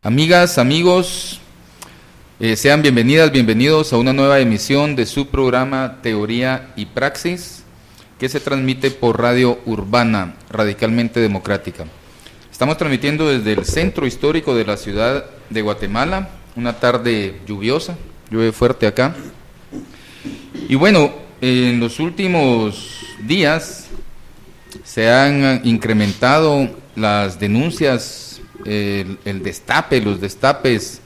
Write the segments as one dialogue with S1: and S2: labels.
S1: Amigas, amigos, sean bienvenidas, bienvenidos a una nueva emisión de su programa Teoría y Praxis, que se transmite por Radio Urbana, radicalmente democrática. Estamos transmitiendo desde el centro histórico de la ciudad de Guatemala, una tarde lluviosa, llueve fuerte acá. Y bueno, en los últimos días se han incrementado las denuncias, el destape, los destapes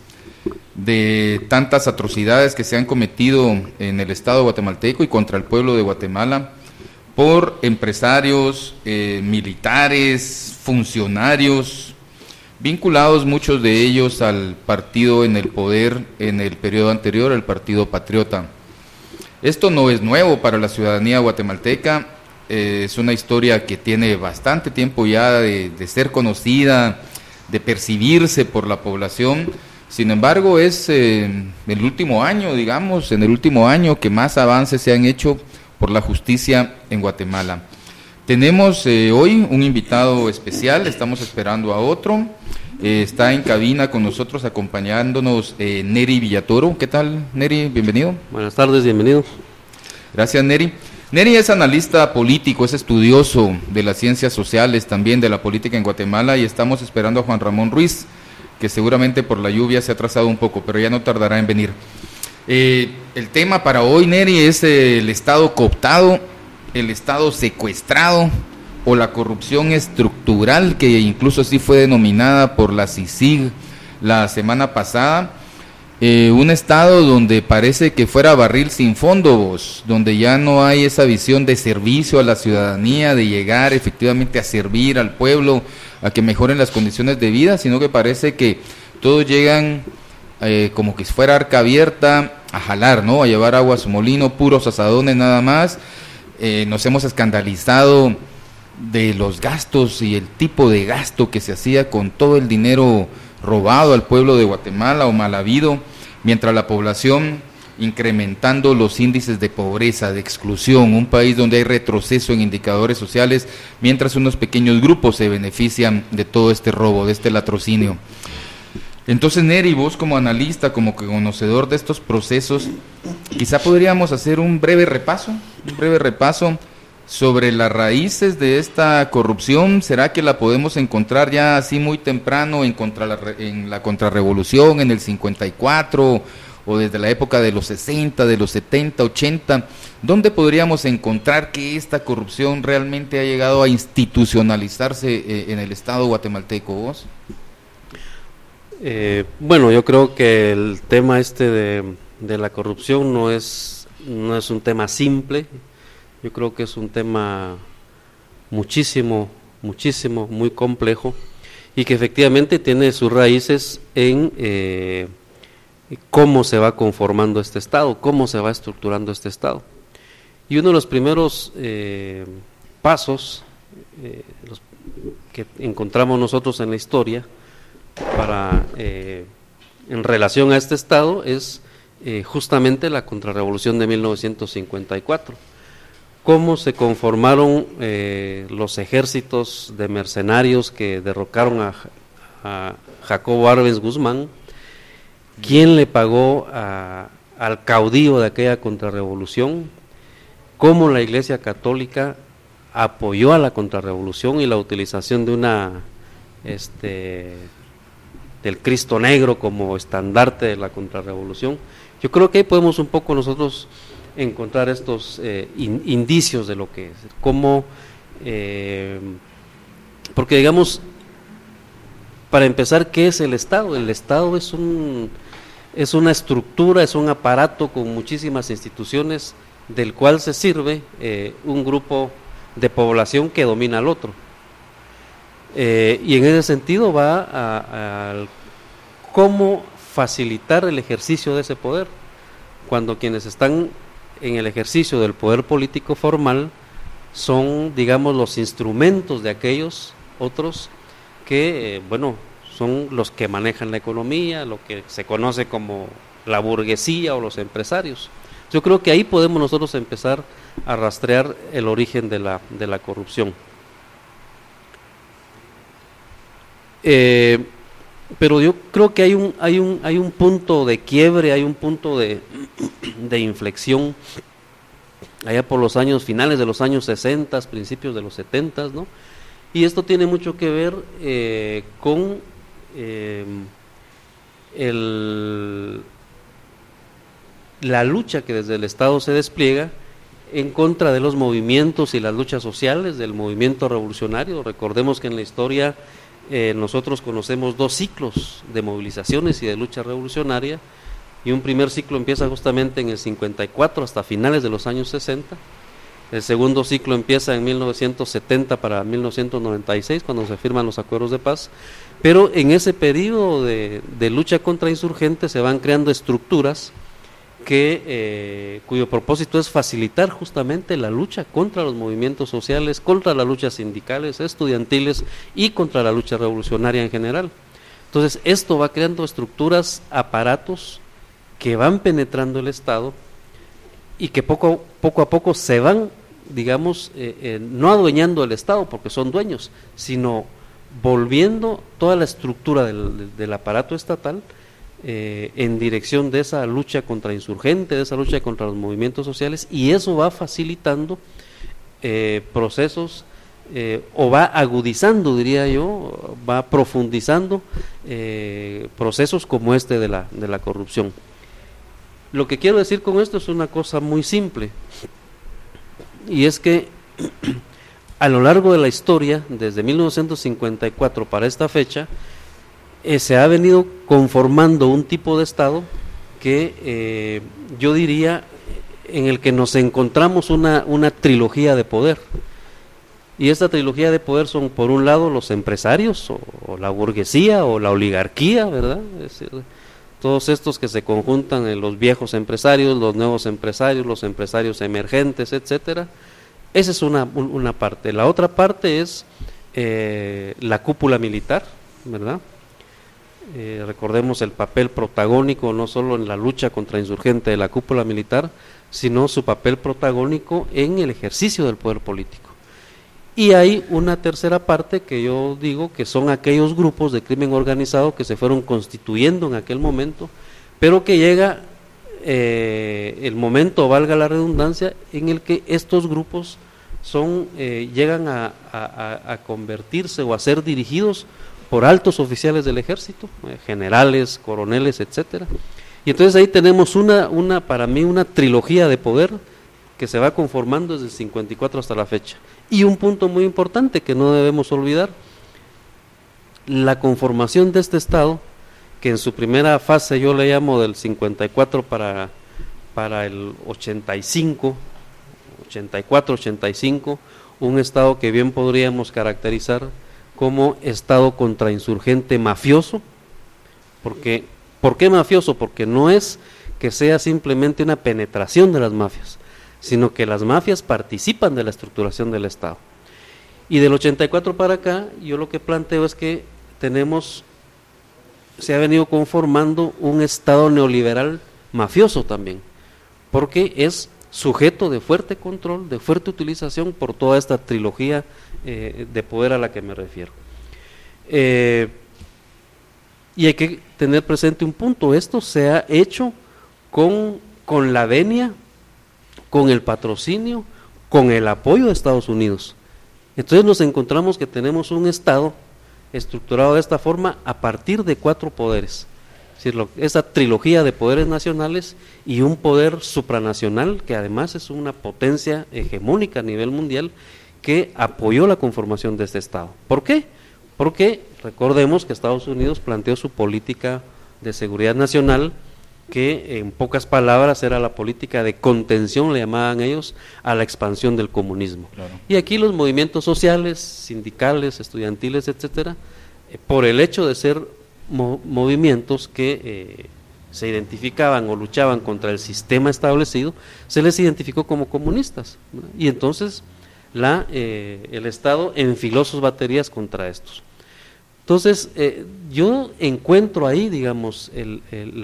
S1: de tantas atrocidades que se han cometido en el Estado guatemalteco y contra el pueblo de Guatemala por empresarios, militares, funcionarios, vinculados muchos de ellos al partido en el poder en el periodo anterior, el Partido Patriota. Esto no es nuevo para la ciudadanía guatemalteca, es una historia que tiene bastante tiempo ya de ser conocida, de percibirse por la población. Sin embargo, es el último año, digamos, en el último año que más avances se han hecho por la justicia en Guatemala. Tenemos hoy un invitado especial, estamos esperando a otro. Está en cabina con nosotros acompañándonos Neri Villatoro. ¿Qué tal, Neri? Bienvenido.
S2: Buenas tardes, bienvenido.
S1: Gracias, Neri. Neri es analista político, es estudioso de las ciencias sociales, también de la política en Guatemala, y estamos esperando a Juan Ramón Ruiz, que seguramente por la lluvia se ha atrasado un poco, pero ya no tardará en venir. El tema para hoy, Neri, es el Estado cooptado, el Estado secuestrado o la corrupción estructural, que incluso así fue denominada por la CICIG la semana pasada. Un Estado donde parece que fuera barril sin fondo, donde ya no hay esa visión de servicio a la ciudadanía, de llegar efectivamente a servir al pueblo, a que mejoren las condiciones de vida, sino que parece que todos llegan como que fuera arca abierta a jalar, ¿no? A llevar agua a su molino, puros asadones nada más. Nos hemos escandalizado de los gastos y el tipo de gasto que se hacía con todo el dinero robado al pueblo de Guatemala o mal habido, mientras la población incrementando los índices de pobreza, de exclusión, un país donde hay retroceso en indicadores sociales, mientras unos pequeños grupos se benefician de todo este robo, de este latrocinio. Entonces, Neri, vos como analista, como conocedor de estos procesos, quizá podríamos hacer un breve repaso sobre las raíces de esta corrupción. ¿Será que la podemos encontrar ya así muy temprano en la contrarrevolución, en el 54, o desde la época de los 60, de los 70, 80? ¿Dónde podríamos encontrar que esta corrupción realmente ha llegado a institucionalizarse en el Estado guatemalteco, vos?
S2: Bueno, yo creo que el tema de la corrupción no es un tema simple. Yo creo que es un tema muchísimo, muy complejo, y que efectivamente tiene sus raíces en cómo se va conformando este Estado, cómo se va estructurando este Estado. Y uno de los primeros pasos que encontramos nosotros en la historia en relación a este Estado es justamente la contrarrevolución de 1954. Cómo se conformaron los ejércitos de mercenarios que derrocaron a Jacobo Arbenz Guzmán, quién le pagó al caudillo de aquella contrarrevolución, cómo la Iglesia Católica apoyó a la contrarrevolución y la utilización del Cristo Negro como estandarte de la contrarrevolución. Yo creo que ahí podemos un poco nosotros encontrar estos indicios de lo que es, cómo, porque digamos, para empezar, ¿qué es el Estado? El Estado es una estructura, es un aparato con muchísimas instituciones del cual se sirve un grupo de población que domina al otro. Y en ese sentido va a cómo facilitar el ejercicio de ese poder, cuando quienes están en el ejercicio del poder político formal son, digamos, los instrumentos de aquellos otros que, son los que manejan la economía, lo que se conoce como la burguesía o los empresarios. Yo creo que ahí podemos nosotros empezar a rastrear el origen de la corrupción. Pero yo creo que hay un punto de quiebre, hay un punto de inflexión allá por los años finales de los años 60, principios de los 70, ¿no? Y esto tiene mucho que ver con la lucha que desde el Estado se despliega en contra de los movimientos y las luchas sociales del movimiento revolucionario. Recordemos que en la historia nosotros conocemos 2 ciclos de movilizaciones y de lucha revolucionaria, y un primer ciclo empieza justamente en el 54 hasta finales de los años 60, el segundo ciclo empieza en 1970 para 1996 cuando se firman los acuerdos de paz, pero en ese periodo de lucha contra insurgentes se van creando estructuras cuyo propósito es facilitar justamente la lucha contra los movimientos sociales, contra las luchas sindicales, estudiantiles y contra la lucha revolucionaria en general. Entonces esto va creando estructuras, aparatos que van penetrando el Estado y que poco a poco se van, digamos, no adueñando el Estado porque son dueños, sino volviendo toda la estructura del aparato estatal en dirección de esa lucha contra insurgentes, de esa lucha contra los movimientos sociales, y eso va facilitando procesos o va agudizando, diría yo, va profundizando procesos como este de la corrupción. Lo que quiero decir con esto es una cosa muy simple, y es que a lo largo de la historia, desde 1954 para esta fecha, se ha venido conformando un tipo de Estado que yo diría en el que nos encontramos una trilogía de poder. Y esta trilogía de poder son, por un lado, los empresarios o la burguesía o la oligarquía, ¿verdad? Es decir, todos estos que se conjuntan en los viejos empresarios, los nuevos empresarios, los empresarios emergentes, etcétera. Esa es una parte. La otra parte es la cúpula militar, ¿verdad? Recordemos el papel protagónico no solo en la lucha contra insurgente de la cúpula militar, sino su papel protagónico en el ejercicio del poder político. Y hay una tercera parte que yo digo que son aquellos grupos de crimen organizado que se fueron constituyendo en aquel momento, pero que llega el momento, valga la redundancia, en el que estos grupos llegan a convertirse o a ser dirigidos por altos oficiales del ejército, generales, coroneles, etcétera. Y entonces ahí tenemos para mí una trilogía de poder que se va conformando desde el 54 hasta la fecha. Y un punto muy importante que no debemos olvidar, la conformación de este Estado, que en su primera fase yo le llamo del 54 para el 85, 84, 85, un Estado que bien podríamos caracterizar como Estado contrainsurgente mafioso. Porque, ¿por qué mafioso? Porque no es que sea simplemente una penetración de las mafias, sino que las mafias participan de la estructuración del Estado. Y del 84 para acá, yo lo que planteo es que se ha venido conformando un Estado neoliberal mafioso también, porque es sujeto de fuerte control, de fuerte utilización por toda esta trilogía de poder a la que me refiero. Y hay que tener presente un punto: esto se ha hecho con la venia, con el patrocinio, con el apoyo de Estados Unidos. Entonces nos encontramos que tenemos un Estado estructurado de esta forma a partir de 4 poderes, es decir, esa trilogía de poderes nacionales y un poder supranacional que además es una potencia hegemónica a nivel mundial que apoyó la conformación de este Estado. ¿Por qué? Porque recordemos que Estados Unidos planteó su política de seguridad nacional, que en pocas palabras era la política de contención, le llamaban ellos, a la expansión del comunismo. Claro. Y aquí los movimientos sociales, sindicales, estudiantiles, etcétera, por el hecho de ser movimientos que se identificaban o luchaban contra el sistema establecido, se les identificó como comunistas, ¿no? Y entonces el Estado enfiló sus baterías contra estos. Entonces, yo encuentro ahí, digamos, el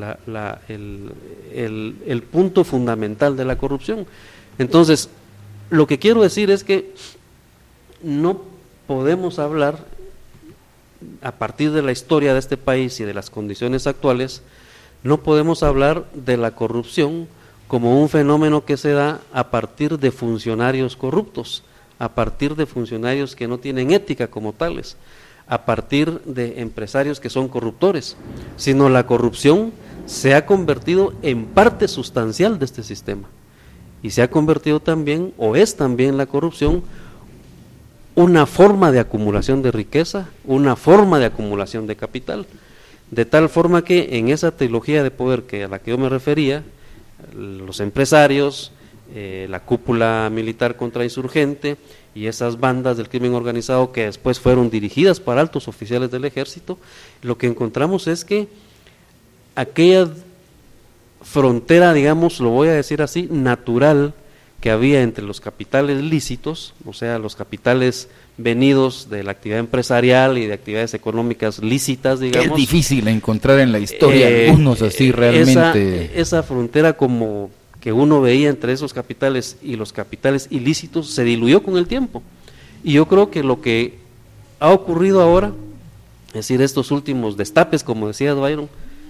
S2: punto fundamental de la corrupción. Entonces, lo que quiero decir es que no podemos hablar a partir de la historia de este país y de las condiciones actuales, no podemos hablar de la corrupción como un fenómeno que se da a partir de funcionarios corruptos, a partir de funcionarios que no tienen ética como tales, a partir de empresarios que son corruptores, sino la corrupción se ha convertido en parte sustancial de este sistema y se ha convertido también, o es también la corrupción, una forma de acumulación de riqueza, una forma de acumulación de capital, de tal forma que en esa trilogía de poder a la que yo me refería, los empresarios, la cúpula militar contrainsurgente y esas bandas del crimen organizado que después fueron dirigidas por altos oficiales del ejército, lo que encontramos es que aquella frontera, digamos, lo voy a decir así, natural que había entre los capitales lícitos, o sea, los capitales venidos de la actividad empresarial y de actividades económicas lícitas, digamos.
S1: Es difícil encontrar en la historia algunos así realmente.
S2: Esa frontera como que uno veía entre esos capitales y los capitales ilícitos se diluyó con el tiempo. Y yo creo que lo que ha ocurrido ahora, es decir, estos últimos destapes, como decía Byron,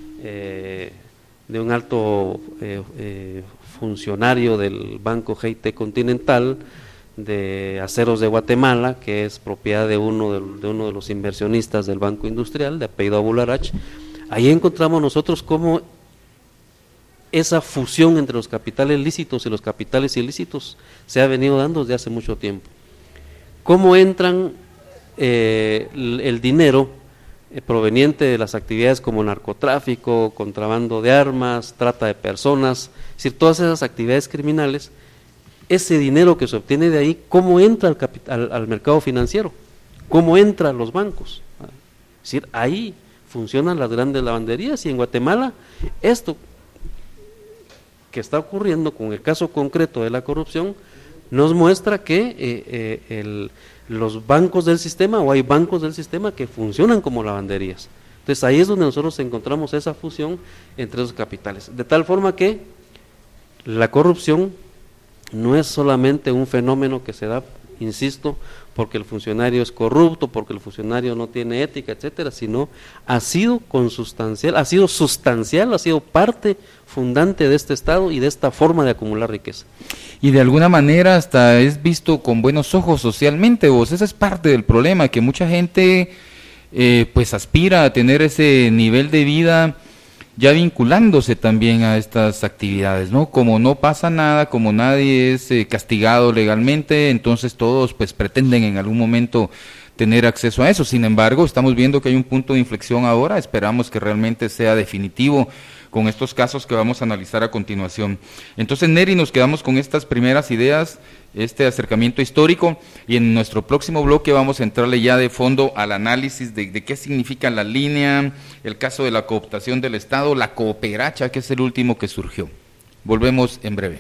S2: de un alto funcionario del Banco GIT Continental, de Aceros de Guatemala, que es propiedad de uno de los inversionistas del Banco Industrial, de apellido Abularach. Ahí encontramos nosotros cómo esa fusión entre los capitales lícitos y los capitales ilícitos se ha venido dando desde hace mucho tiempo. Cómo entran el dinero proveniente de las actividades como narcotráfico, contrabando de armas, trata de personas, es decir, todas esas actividades criminales, ese dinero que se obtiene de ahí, ¿cómo entra al mercado financiero? ¿Cómo entra a los bancos? Es decir, ahí funcionan las grandes lavanderías, y en Guatemala esto que está ocurriendo con el caso concreto de la corrupción nos muestra que los bancos del sistema, o hay bancos del sistema que funcionan como lavanderías. Entonces ahí es donde nosotros encontramos esa fusión entre esos capitales, de tal forma que la corrupción no es solamente un fenómeno que se da, insisto, porque el funcionario es corrupto, porque el funcionario no tiene ética, etcétera, sino ha sido sustancial, ha sido parte fundante de este Estado y de esta forma de acumular riqueza.
S1: Y de alguna manera hasta es visto con buenos ojos socialmente, vos. Ese es parte del problema, que mucha gente pues aspira a tener ese nivel de vida ya vinculándose también a estas actividades, ¿no? Como no pasa nada, como nadie es castigado legalmente, entonces todos pues pretenden en algún momento tener acceso a eso. Sin embargo, estamos viendo que hay un punto de inflexión ahora, esperamos que realmente sea definitivo con estos casos que vamos a analizar a continuación. Entonces, Neri, nos quedamos con estas primeras ideas, este acercamiento histórico, y en nuestro próximo bloque vamos a entrarle ya de fondo al análisis de qué significa la línea, el caso de la cooptación del Estado, la cooperacha, que es el último que surgió. Volvemos en breve.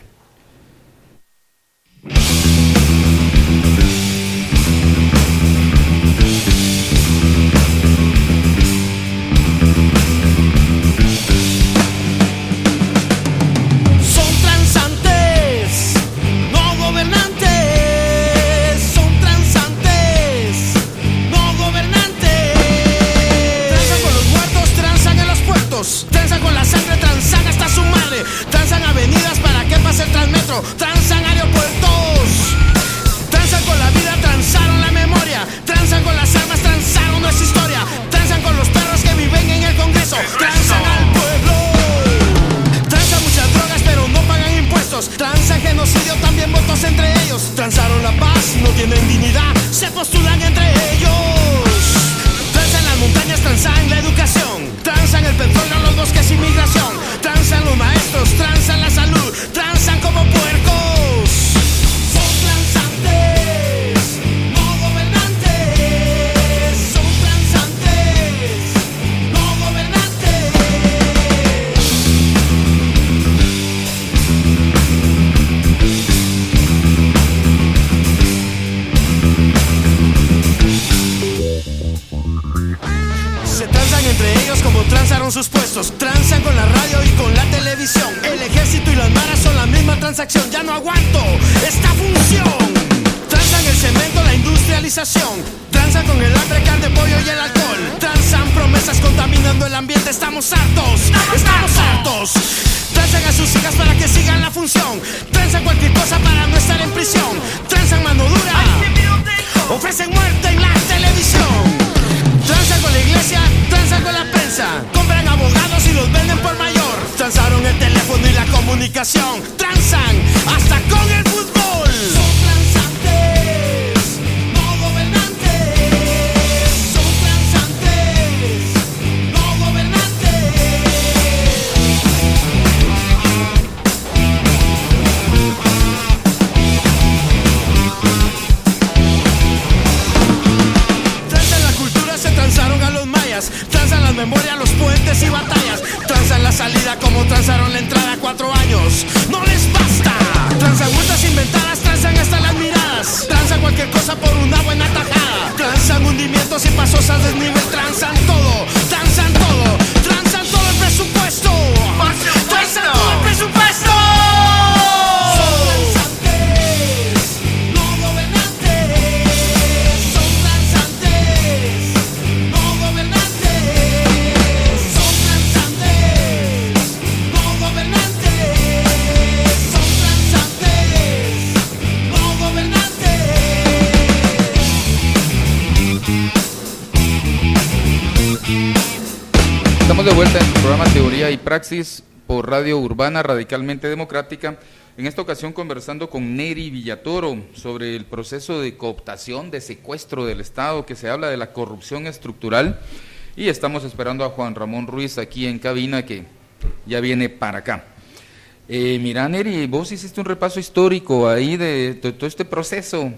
S3: Transan con la sangre, transan hasta su madre, transan avenidas para que pase el Transmetro, transan aeropuertos, transan con la vida, transaron la memoria, transan con las armas, transaron nuestra historia, transan con los perros que viven en el Congreso, transan al pueblo, transan muchas drogas pero no pagan impuestos, transan genocidio, también votos entre ellos, transaron la paz, no tienen dignidad, se postulan entre ellos. Transan las montañas, transan la educación, transan el petróleo, los bosques y migración, transan los maestros, transan la salud, transan como puercos. Son transantes, no gobernantes, son transantes, no gobernantes. Se transan entre ellos como transaron sus puestos, transan con la radio y con la televisión, el ejército y las maras son la misma transacción, ya no aguanto esta función. Transan el cemento, la industrialización, transan con el hambre, carne, pollo y el alcohol, memoria los puentes y batallas. Transan la salida como transaron la entrada 4 años. ¡No les basta! Transan vueltas inventadas, transan hasta las miradas. Transan cualquier cosa por una buena tajada. Transan hundimientos y pasos al desnivel. Transan todo, transan todo. Transan todo el presupuesto. Transan todo el presupuesto.
S1: Estamos de vuelta en el programa Teoría y Praxis por Radio Urbana Radicalmente Democrática. En esta ocasión conversando con Neri Villatoro sobre el proceso de cooptación, de secuestro del Estado, que se habla de la corrupción estructural. Y estamos esperando a Juan Ramón Ruiz aquí en cabina, que ya viene para acá. Mira, Neri, vos hiciste un repaso histórico ahí de todo este proceso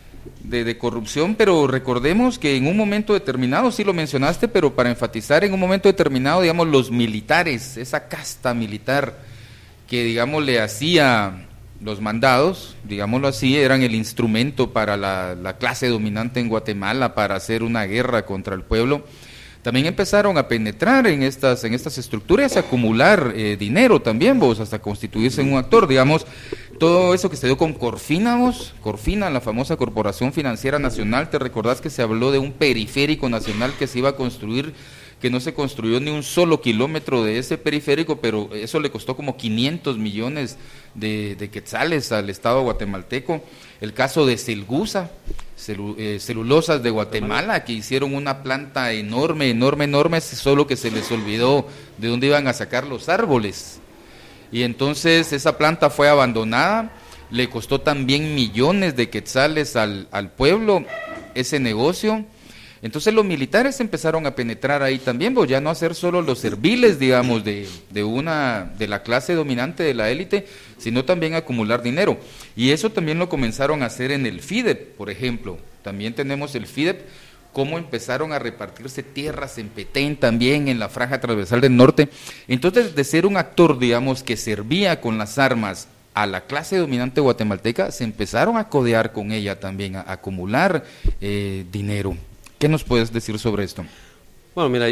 S1: de corrupción, pero recordemos que en un momento determinado, sí lo mencionaste, pero para enfatizar, en un momento determinado, digamos, los militares, esa casta militar que, digamos, le hacía los mandados, digámoslo así, eran el instrumento para la clase dominante en Guatemala para hacer una guerra contra el pueblo. También empezaron a penetrar en estas estructuras, a acumular dinero también, vos, hasta constituirse en un actor, digamos, todo eso que se dio con Corfina, la famosa Corporación Financiera Nacional. ¿Te recordás que se habló de un periférico nacional que se iba a construir, que no se construyó ni un solo kilómetro de ese periférico, pero eso le costó como 500 millones de quetzales al Estado guatemalteco? El caso de Celgusa, Celulosas de Guatemala, que hicieron una planta enorme, solo que se les olvidó de dónde iban a sacar los árboles. Y entonces esa planta fue abandonada, le costó también millones de quetzales al pueblo ese negocio. Entonces los militares empezaron a penetrar ahí también, pues ya no a ser solo los serviles, digamos, de la clase dominante de la élite, sino también a acumular dinero. Y eso también lo comenzaron a hacer en el FIDEP, por ejemplo. También tenemos el FIDEP, cómo empezaron a repartirse tierras en Petén, también en la franja transversal del norte. Entonces, de ser un actor, digamos, que servía con las armas a la clase dominante guatemalteca, se empezaron a codear con ella también, a acumular dinero. ¿Qué nos puedes decir sobre esto?
S2: Bueno, mira,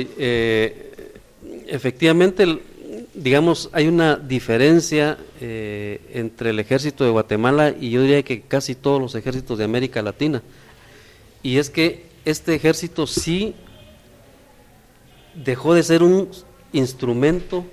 S2: efectivamente, digamos, hay una diferencia entre el ejército de Guatemala y yo diría que casi todos los ejércitos de América Latina. Y es que este ejército sí dejó de ser un instrumento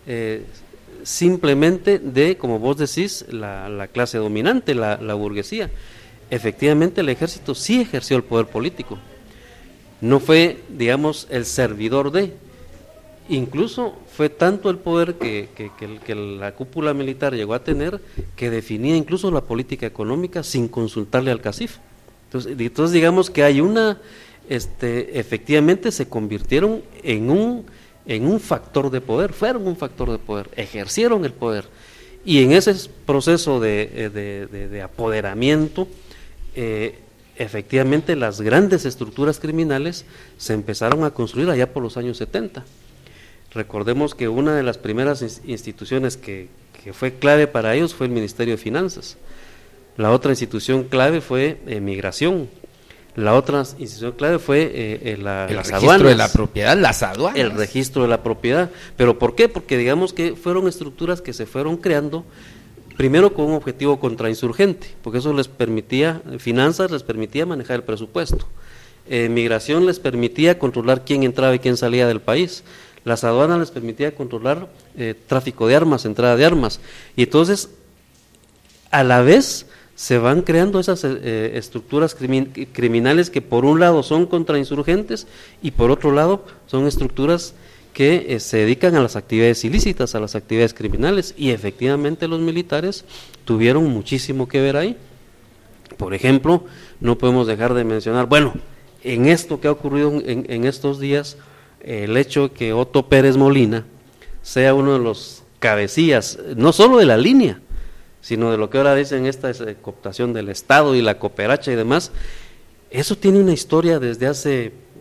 S2: simplemente de, como vos decís, la clase dominante, la burguesía. Efectivamente, el ejército sí ejerció el poder político. No fue, digamos, el servidor de, incluso fue tanto el poder que la cúpula militar llegó a tener, que definía incluso la política económica sin consultarle al CACIF. Entonces digamos que hay efectivamente se convirtieron en un factor de poder, fueron un factor de poder, ejercieron el poder, y en ese proceso de apoderamiento, efectivamente las grandes estructuras criminales se empezaron a construir allá por los años 70. Recordemos que una de las primeras instituciones que fue clave para ellos fue el Ministerio de Finanzas. La otra institución clave fue Migración. La otra institución clave fue las aduanas. El registro de la propiedad, las aduanas. El registro de la propiedad. ¿Pero por qué? Porque digamos que fueron estructuras que se fueron creando primero con un objetivo contrainsurgente, porque eso les permitía, Finanzas les permitía manejar el presupuesto. Migración les permitía controlar quién entraba y quién salía del país. Las aduanas les permitía controlar tráfico de armas, entrada de armas. Y entonces, a la vez, se van creando esas estructuras criminales que por un lado son contrainsurgentes y por otro lado son estructuras que se dedican a las actividades ilícitas, a las actividades criminales, y efectivamente los militares tuvieron muchísimo que ver ahí. Por ejemplo, no podemos dejar de mencionar, bueno, en esto que ha ocurrido en estos días, el hecho que Otto Pérez Molina sea uno de los cabecillas, no solo de la línea, sino de lo que ahora dicen esta cooptación del Estado y la cooperacha y demás. Eso tiene una historia desde hace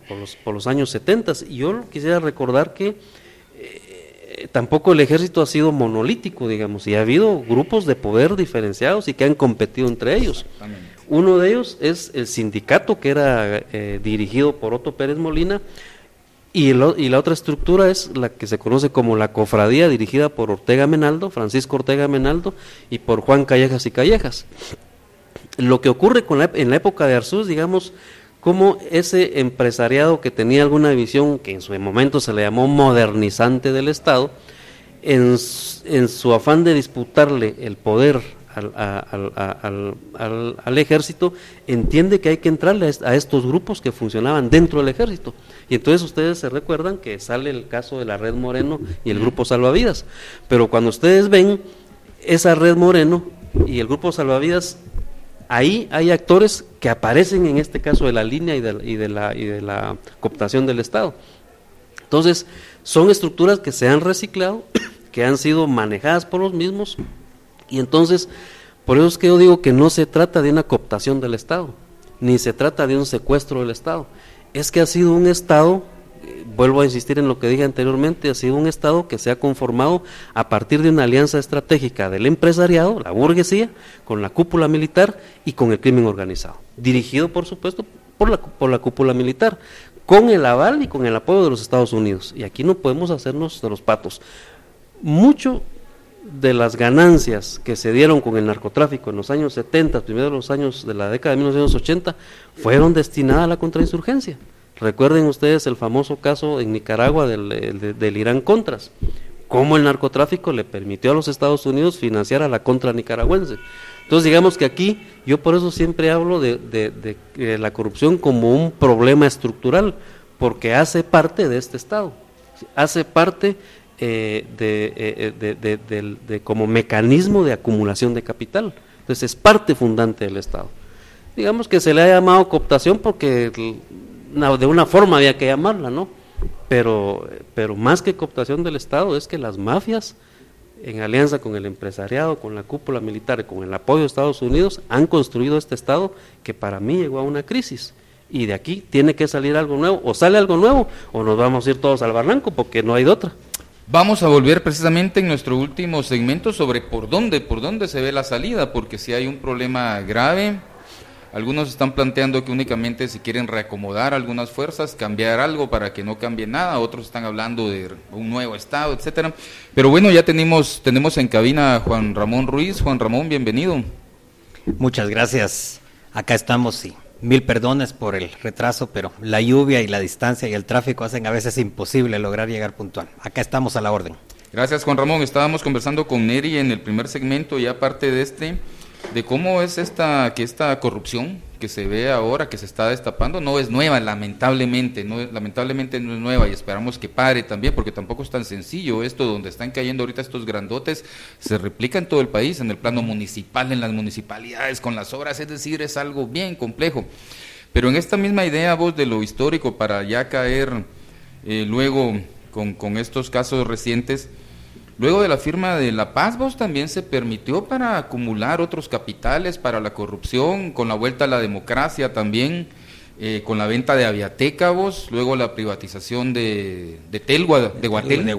S2: por los años 70. Y yo quisiera recordar que tampoco el ejército ha sido monolítico, digamos, y ha habido grupos de poder diferenciados y que han competido entre ellos. Uno de ellos es el sindicato, que era dirigido por Otto Pérez Molina, y la otra estructura es la que se conoce como la cofradía, dirigida por Ortega Menaldo, Francisco Ortega Menaldo, y por Juan Callejas y Callejas. Lo que ocurre en la época de Arzús, digamos, como ese empresariado que tenía alguna visión que en su momento se le llamó modernizante del Estado, en su afán de disputarle el poder al ejército, entiende que hay que entrarle a estos grupos que funcionaban dentro del ejército. Y entonces ustedes se recuerdan que sale el caso de la Red Moreno y el Grupo Salvavidas, pero cuando ustedes ven esa Red Moreno y el Grupo Salvavidas, ahí hay actores que aparecen en este caso de la línea y de la cooptación del Estado. Entonces, son estructuras que se han reciclado, que han sido manejadas por los mismos, y entonces, por eso es que yo digo que no se trata de una cooptación del Estado, ni se trata de un secuestro del Estado. Es que ha sido un Estado, vuelvo a insistir en lo que dije anteriormente, ha sido un Estado que se ha conformado a partir de una alianza estratégica del empresariado, la burguesía, con la cúpula militar y con el crimen organizado, dirigido por supuesto por la cúpula militar, con el aval y con el apoyo de los Estados Unidos. Y aquí no podemos hacernos de los patos. Mucho de las ganancias que se dieron con el narcotráfico en los años 70, primero los años de la década de 1980, fueron destinadas a la contrainsurgencia. Recuerden ustedes el famoso caso en Nicaragua del Irán Contras, cómo el narcotráfico le permitió a los Estados Unidos financiar a la contra nicaragüense. Entonces digamos que aquí, yo por eso siempre hablo de la corrupción como un problema estructural, porque hace parte de este Estado, hace parte como mecanismo de acumulación de capital. Entonces es parte fundante del Estado. Digamos que se le ha llamado cooptación porque de una forma había que llamarla, ¿no? Pero más que cooptación del Estado es que las mafias, en alianza con el empresariado, con la cúpula militar y con el apoyo de Estados Unidos, han construido este Estado que para mí llegó a una crisis. Y de aquí tiene que salir algo nuevo, o sale algo nuevo, o nos vamos a ir todos al barranco, porque no hay de otra.
S1: Vamos a volver precisamente en nuestro último segmento sobre por dónde se ve la salida, porque si hay un problema grave. Algunos están planteando que únicamente si quieren reacomodar algunas fuerzas, cambiar algo para que no cambie nada, otros están hablando de un nuevo Estado, etcétera. Pero bueno, ya tenemos en cabina a Juan Ramón Ruiz. Juan Ramón, bienvenido.
S4: Muchas gracias. Acá estamos, sí. 1000 perdones por el retraso, pero la lluvia y la distancia y el tráfico hacen a veces imposible lograr llegar puntual. Acá estamos a la orden. Gracias,
S1: Juan Ramón. Estábamos conversando con Neri en el primer segmento, ya aparte de cómo es esta corrupción que se ve ahora, que se está destapando, no es nueva, lamentablemente no es nueva, y esperamos que pare también, porque tampoco es tan sencillo esto. Donde están cayendo ahorita estos grandotes, se replica en todo el país, en el plano municipal, en las municipalidades, con las obras, es decir, es algo bien complejo. Pero en esta misma idea, vos, de lo histórico, para ya caer luego con estos casos recientes. Luego de la firma de la paz, vos, también se permitió para acumular otros capitales para la corrupción, con la vuelta a la democracia también, con la venta de Aviateca, vos, luego la privatización de Telgua, de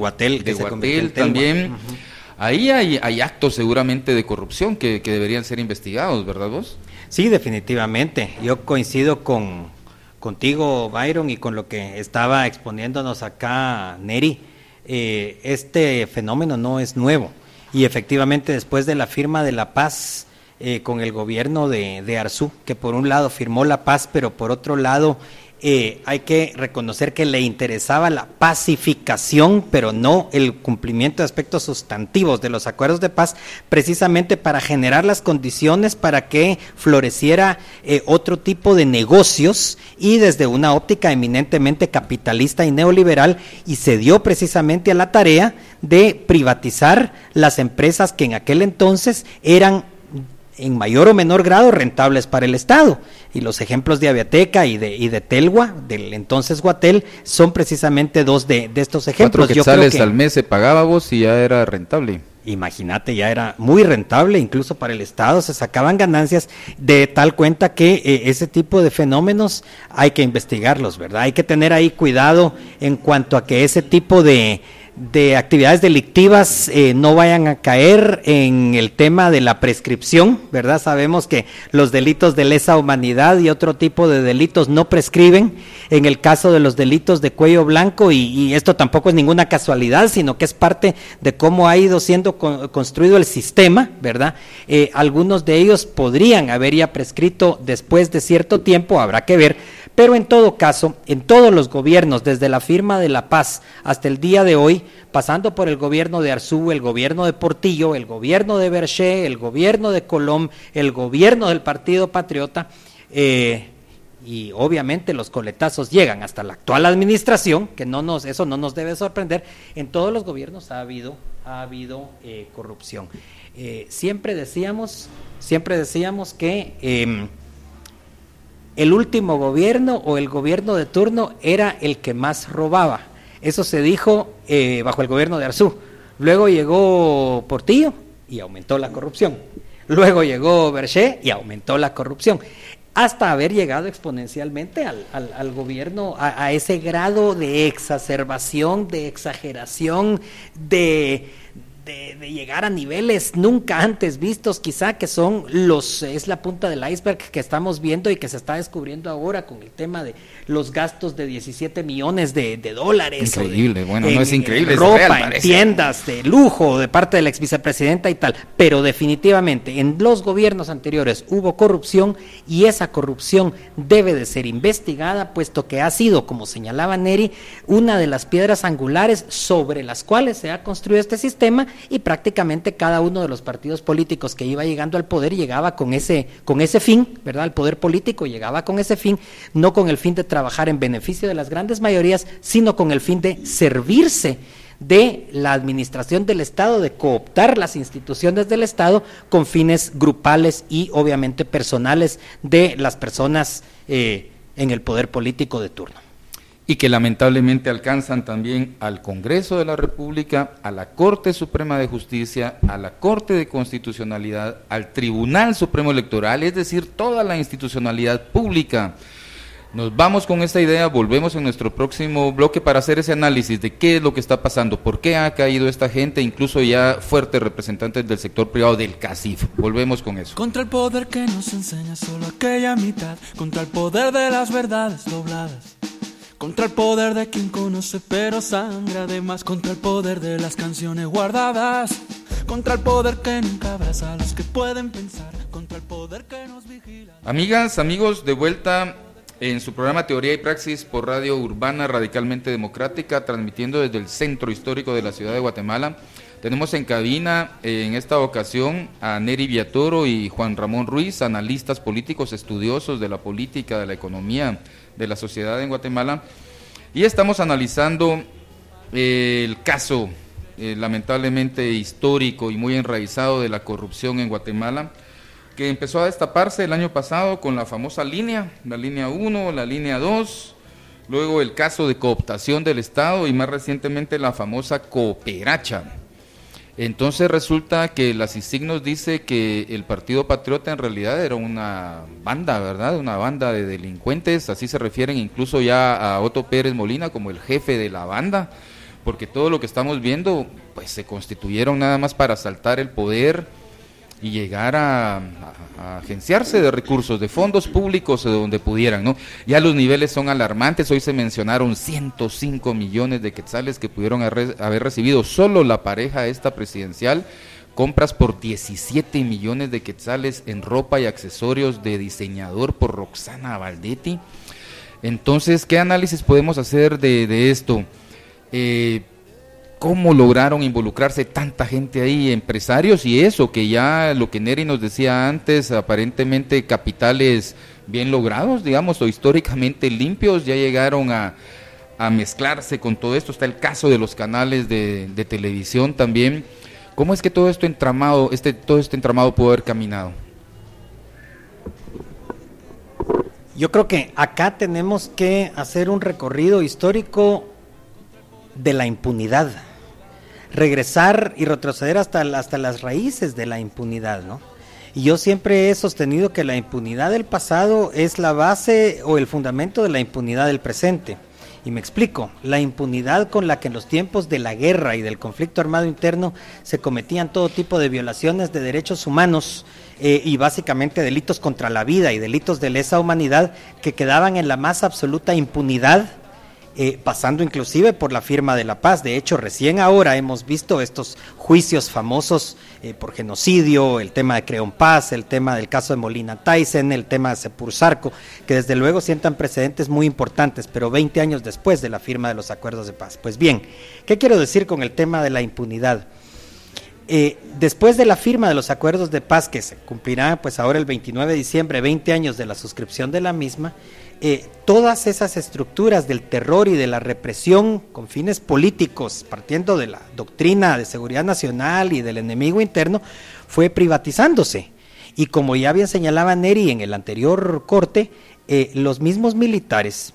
S1: Guatel también. Uh-huh. Ahí hay actos seguramente de corrupción que deberían ser investigados, ¿verdad vos?
S4: Sí, definitivamente. Yo coincido contigo, Byron, y con lo que estaba exponiéndonos acá Neri. Este fenómeno no es nuevo, y efectivamente después de la firma de la paz con el gobierno de Arzú, que por un lado firmó la paz, pero por otro lado hay que reconocer que le interesaba la pacificación, pero no el cumplimiento de aspectos sustantivos de los acuerdos de paz, precisamente para generar las condiciones para que floreciera otro tipo de negocios, y desde una óptica eminentemente capitalista y neoliberal, y se dio precisamente a la tarea de privatizar las empresas que en aquel entonces eran en mayor o menor grado rentables para el Estado, y los ejemplos de Aviateca y de Telgua, del entonces Guatel, son precisamente dos de estos ejemplos.
S1: 4 quetzales al mes se pagaba, vos, y ya era rentable.
S4: imagínate, ya era muy rentable, incluso para el Estado se sacaban ganancias, de tal cuenta que ese tipo de fenómenos hay que investigarlos, ¿verdad? Hay que tener ahí cuidado en cuanto a que ese tipo de actividades delictivas no vayan a caer en el tema de la prescripción, ¿verdad? Sabemos que los delitos de lesa humanidad y otro tipo de delitos no prescriben en el caso de los delitos de cuello blanco, y esto tampoco es ninguna casualidad, sino que es parte de cómo ha ido siendo construido el sistema, ¿verdad? Algunos de ellos podrían haber ya prescrito después de cierto tiempo, habrá que ver. Pero en todo caso, en todos los gobiernos, desde la firma de la paz hasta el día de hoy, pasando por el gobierno de Arzú, el gobierno de Portillo, el gobierno de Berché, el gobierno de Colom, el gobierno del Partido Patriota, y obviamente los coletazos llegan hasta la actual administración, que eso no nos debe sorprender. En todos los gobiernos ha habido corrupción. Siempre decíamos que el último gobierno o el gobierno de turno era el que más robaba. Eso se dijo bajo el gobierno de Arzú. Luego llegó Portillo y aumentó la corrupción. Luego llegó Berché y aumentó la corrupción. Hasta haber llegado exponencialmente al gobierno, a ese grado de exacerbación, de exageración, de llegar a niveles nunca antes vistos, quizá, que son es la punta del iceberg que estamos viendo y que se está descubriendo ahora con el tema de los gastos de 17 millones de dólares.
S1: Increíble, no es increíble,
S4: en ropa,
S1: es real,
S4: en tiendas de lujo de parte de la ex vicepresidenta y tal, pero definitivamente en los gobiernos anteriores hubo corrupción, y esa corrupción debe de ser investigada, puesto que ha sido, como señalaba Neri, una de las piedras angulares sobre las cuales se ha construido este sistema, y prácticamente cada uno de los partidos políticos que iba llegando al poder llegaba con ese fin, ¿verdad? El poder político llegaba con ese fin, no con el fin de trabajar en beneficio de las grandes mayorías, sino con el fin de servirse de la administración del Estado, de cooptar las instituciones del Estado con fines grupales y obviamente personales de las personas en el poder político de turno.
S1: Y que lamentablemente alcanzan también al Congreso de la República, a la Corte Suprema de Justicia, a la Corte de Constitucionalidad, al Tribunal Supremo Electoral, es decir, toda la institucionalidad pública. Nos vamos con esta idea, volvemos en nuestro próximo bloque para hacer ese análisis de qué es lo que está pasando, por qué ha caído esta gente, incluso ya fuertes representantes del sector privado del CACIF. Volvemos con eso.
S3: Contra el poder que nos enseña solo aquella mitad, contra el poder de las verdades dobladas, contra el poder de quien conoce pero sangra además, contra el poder de las canciones guardadas, contra el poder que nunca abraza a los que pueden pensar, contra el poder que nos vigila.
S1: Amigas, amigos, de vuelta en su programa Teoría y Praxis por Radio Urbana Radicalmente Democrática, transmitiendo desde el centro histórico de la ciudad de Guatemala. Tenemos en cabina en esta ocasión a Neri Villatoro y Juan Ramón Ruiz, analistas políticos, estudiosos de la política, de la economía, de la sociedad en Guatemala, y estamos analizando el caso lamentablemente histórico y muy enraizado de la corrupción en Guatemala, que empezó a destaparse el año pasado con la famosa línea, la línea 1, la línea 2, luego el caso de cooptación del Estado y más recientemente la famosa cooperacha. Entonces resulta que la CICIG nos dice que el Partido Patriota en realidad era una banda, ¿verdad? Una banda de delincuentes, así se refieren incluso ya a Otto Pérez Molina como el jefe de la banda, porque todo lo que estamos viendo, pues se constituyeron nada más para asaltar el poder y llegar a agenciarse de recursos, de fondos públicos de donde pudieran, ¿no? Ya los niveles son alarmantes. Hoy se mencionaron 105 millones de quetzales que pudieron haber recibido solo la pareja esta presidencial, compras por 17 millones de quetzales en ropa y accesorios de diseñador por Roxana Valdetti. Entonces, ¿qué análisis podemos hacer de esto? ¿Cómo lograron involucrarse tanta gente ahí, empresarios y eso, que ya lo que Neri nos decía antes, aparentemente capitales bien logrados, digamos, o históricamente limpios, ya llegaron a mezclarse con todo esto? Está el caso de los canales de televisión también. ¿Cómo es que todo este entramado pudo haber caminado?
S4: Yo creo que acá tenemos que hacer un recorrido histórico de la impunidad. regresar y retroceder hasta las raíces de la impunidad, ¿no? Y yo siempre he sostenido que la impunidad del pasado es la base o el fundamento de la impunidad del presente. Y me explico, la impunidad con la que en los tiempos de la guerra y del conflicto armado interno se cometían todo tipo de violaciones de derechos humanos y básicamente delitos contra la vida y delitos de lesa humanidad que quedaban en la más absoluta impunidad, pasando inclusive por la firma de la paz. De hecho, recién ahora hemos visto estos juicios famosos por genocidio, el tema de Creón Paz, el tema del caso de Molina Tyson, el tema de Sepursarco, que desde luego sientan precedentes muy importantes, pero 20 años después de la firma de los acuerdos de paz. Pues bien, ¿qué quiero decir con el tema de la impunidad? Después de la firma de los acuerdos de paz, que se cumplirá pues ahora el 29 de diciembre, 20 años de la suscripción de la misma, todas esas estructuras del terror y de la represión con fines políticos, partiendo de la doctrina de seguridad nacional y del enemigo interno, fue privatizándose. Y como ya bien señalaba Neri en el anterior corte, los mismos militares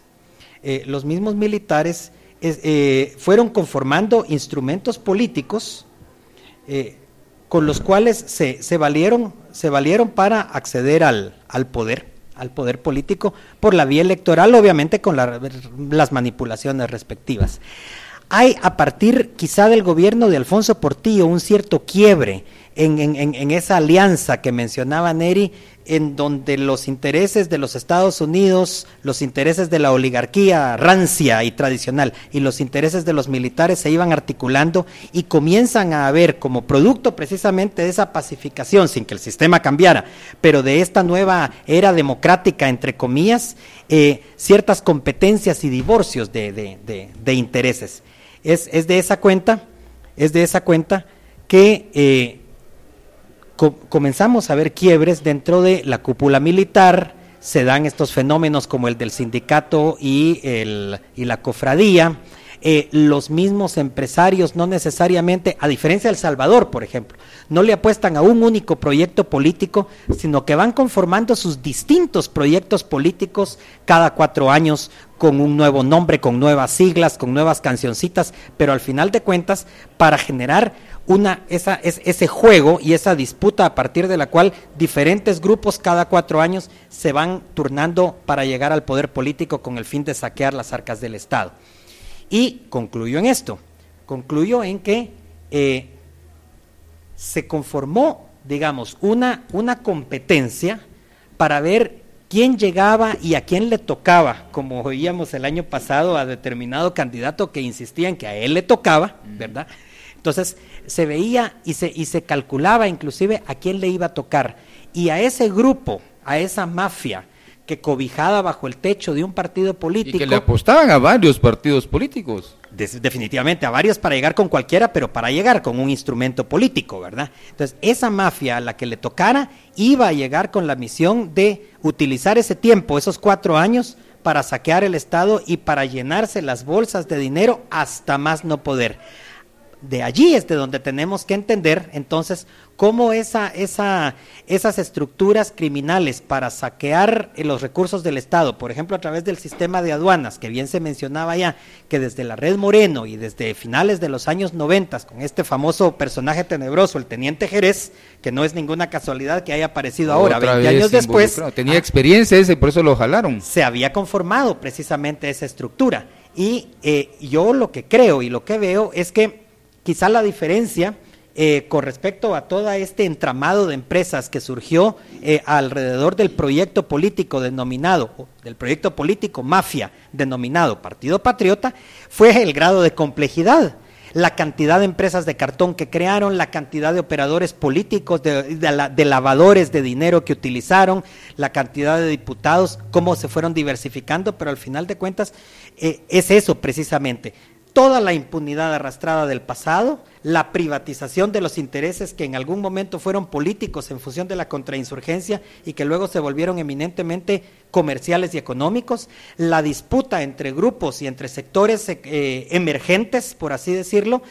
S4: fueron conformando instrumentos políticos con los cuales se valieron para acceder al poder político por la vía electoral, obviamente con las manipulaciones respectivas. Hay, a partir quizá del gobierno de Alfonso Portillo, un cierto quiebre en esa alianza que mencionaba Neri, en donde los intereses de los Estados Unidos, los intereses de la oligarquía rancia y tradicional y los intereses de los militares se iban articulando y comienzan a haber, como producto precisamente de esa pacificación, sin que el sistema cambiara, pero de esta nueva era democrática, entre comillas, ciertas competencias y divorcios de intereses. Es de esa cuenta que comenzamos a ver quiebres dentro de la cúpula militar. Se dan estos fenómenos como el del sindicato y la cofradía. Los mismos empresarios no necesariamente, a diferencia de El Salvador, por ejemplo, no le apuestan a un único proyecto político, sino que van conformando sus distintos proyectos políticos cada 4 años con un nuevo nombre, con nuevas siglas, con nuevas cancioncitas, pero al final de cuentas para generar ese juego y esa disputa a partir de la cual diferentes grupos cada 4 años se van turnando para llegar al poder político con el fin de saquear las arcas del Estado. Y concluyo en que se conformó, digamos, una competencia para ver quién llegaba y a quién le tocaba, como oíamos el año pasado a determinado candidato que insistía en que a él le tocaba, ¿verdad? Entonces se veía y se calculaba inclusive a quién le iba a tocar, y a ese grupo, a esa mafia que cobijada bajo el techo de un partido político.
S1: Y que le apostaban a varios partidos políticos.
S4: Definitivamente, a varios para llegar con cualquiera, pero para llegar con un instrumento político, ¿verdad? Entonces, esa mafia a la que le tocara iba a llegar con la misión de utilizar ese tiempo, esos 4 años, para saquear el Estado y para llenarse las bolsas de dinero hasta más no poder. De allí es de donde tenemos que entender entonces cómo esas estructuras criminales para saquear los recursos del Estado, por ejemplo a través del sistema de aduanas, que bien se mencionaba ya, que desde la Red Moreno y desde finales de los años 90, con este famoso personaje tenebroso, el Teniente Jerez, que no es ninguna casualidad que haya aparecido ahora, 20 años después.
S1: Tenía experiencia ese, por eso lo jalaron.
S4: Se había conformado precisamente esa estructura. Y yo lo que creo y lo que veo es que quizá la diferencia con respecto a todo este entramado de empresas que surgió alrededor del proyecto político denominado, del proyecto político mafia denominado Partido Patriota, fue el grado de complejidad, la cantidad de empresas de cartón que crearon, la cantidad de operadores políticos, de lavadores de dinero que utilizaron, la cantidad de diputados, cómo se fueron diversificando, pero al final de cuentas es eso precisamente. Toda la impunidad arrastrada del pasado, la privatización de los intereses que en algún momento fueron políticos en función de la contrainsurgencia y que luego se volvieron eminentemente comerciales y económicos, la disputa entre grupos y entre sectores emergentes, por así decirlo,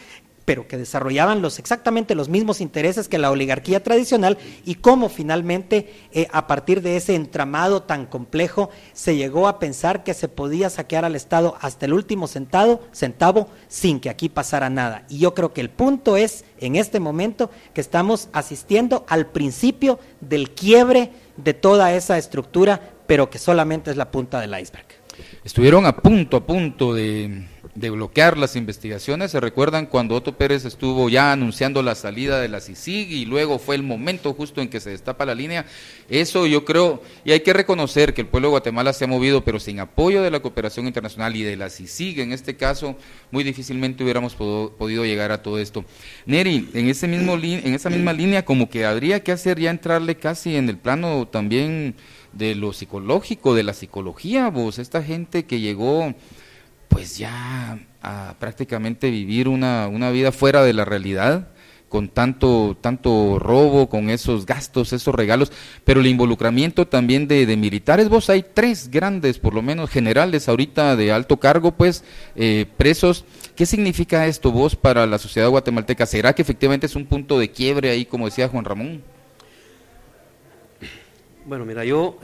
S4: pero que desarrollaban exactamente los mismos intereses que la oligarquía tradicional, y cómo finalmente a partir de ese entramado tan complejo se llegó a pensar que se podía saquear al Estado hasta el último centavo sin que aquí pasara nada. Y yo creo que el punto es en este momento que estamos asistiendo al principio del quiebre de toda esa estructura, pero que solamente es la punta del iceberg.
S1: Estuvieron a punto de bloquear las investigaciones. ¿Se recuerdan cuando Otto Pérez estuvo ya anunciando la salida de la CICIG y luego fue el momento justo en que se destapa la línea? Eso yo creo, y hay que reconocer que el pueblo de Guatemala se ha movido, pero sin apoyo de la cooperación internacional y de la CICIG, en este caso, muy difícilmente hubiéramos podido llegar a todo esto. Neri, en esa misma línea, como que habría que hacer ya entrarle casi en el plano también de lo psicológico, de la psicología, vos, esta gente que llegó pues ya a prácticamente vivir una vida fuera de la realidad, con tanto robo, con esos gastos, esos regalos, pero el involucramiento también de militares. Vos, hay 3 grandes, por lo menos generales ahorita de alto cargo, pues, presos. ¿Qué significa esto, vos, para la sociedad guatemalteca? ¿Será que efectivamente es un punto de quiebre ahí, como decía Juan Ramón?
S2: Bueno, mira, yo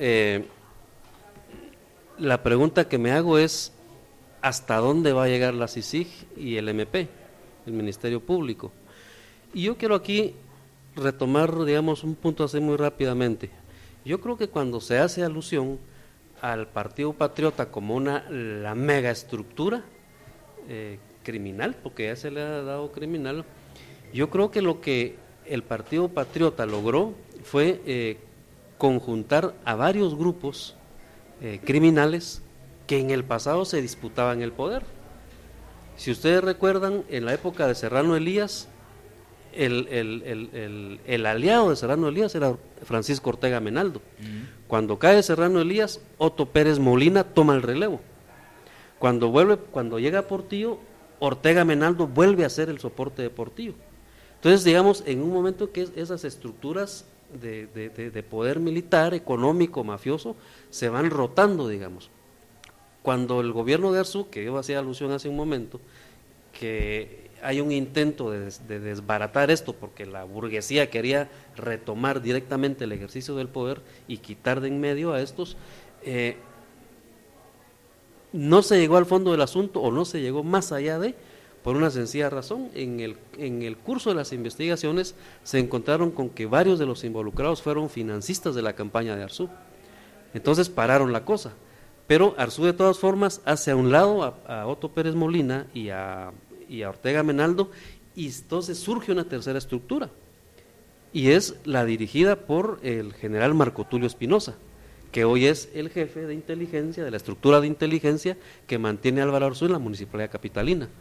S2: la pregunta que me hago es ¿hasta dónde va a llegar la CICIG y el MP, el Ministerio Público? Y yo quiero aquí retomar, digamos, un punto así muy rápidamente. Yo creo que cuando se hace alusión al Partido Patriota como la mega estructura criminal, porque ya se le ha dado criminal, yo creo que lo que el Partido Patriota logró fue conjuntar a varios grupos criminales que en el pasado se disputaban el poder. Si ustedes recuerdan, en la época de Serrano Elías, el aliado de Serrano Elías era Francisco Ortega Menaldo. Cuando cae Serrano Elías, Otto Pérez Molina toma el relevo. Cuando llega Portillo, Ortega Menaldo vuelve a ser el soporte de Portillo. Entonces, digamos, en un momento que esas estructuras de poder militar, económico, mafioso, se van rotando, digamos. Cuando el gobierno de Arzú, que yo hacía alusión hace un momento, que hay un intento de desbaratar esto porque la burguesía quería retomar directamente el ejercicio del poder y quitar de en medio a estos, no se llegó al fondo del asunto o no se llegó más allá por una sencilla razón. En el curso de las investigaciones se encontraron con que varios de los involucrados fueron financistas de la campaña de Arzú. Entonces pararon la cosa. Pero Arzú de todas formas hace a un lado a Otto Pérez Molina y a Ortega Menaldo, y entonces surge una tercera estructura, y es la dirigida por el general Marco Tulio Espinosa, que hoy es el jefe de inteligencia, de la estructura de inteligencia que mantiene a Álvaro Arzú en la Municipalidad Capitalina.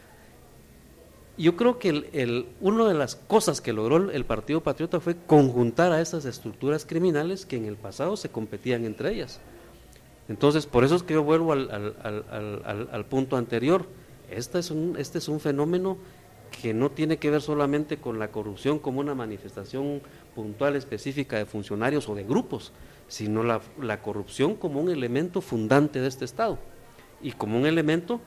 S2: Yo creo que una de las cosas que logró el Partido Patriota fue conjuntar a esas estructuras criminales que en el pasado se competían entre ellas. Entonces, por eso es que yo vuelvo al punto anterior. Este es un fenómeno que no tiene que ver solamente con la corrupción como una manifestación puntual específica de funcionarios o de grupos, sino la corrupción como un elemento fundante de este Estado y como un elemento,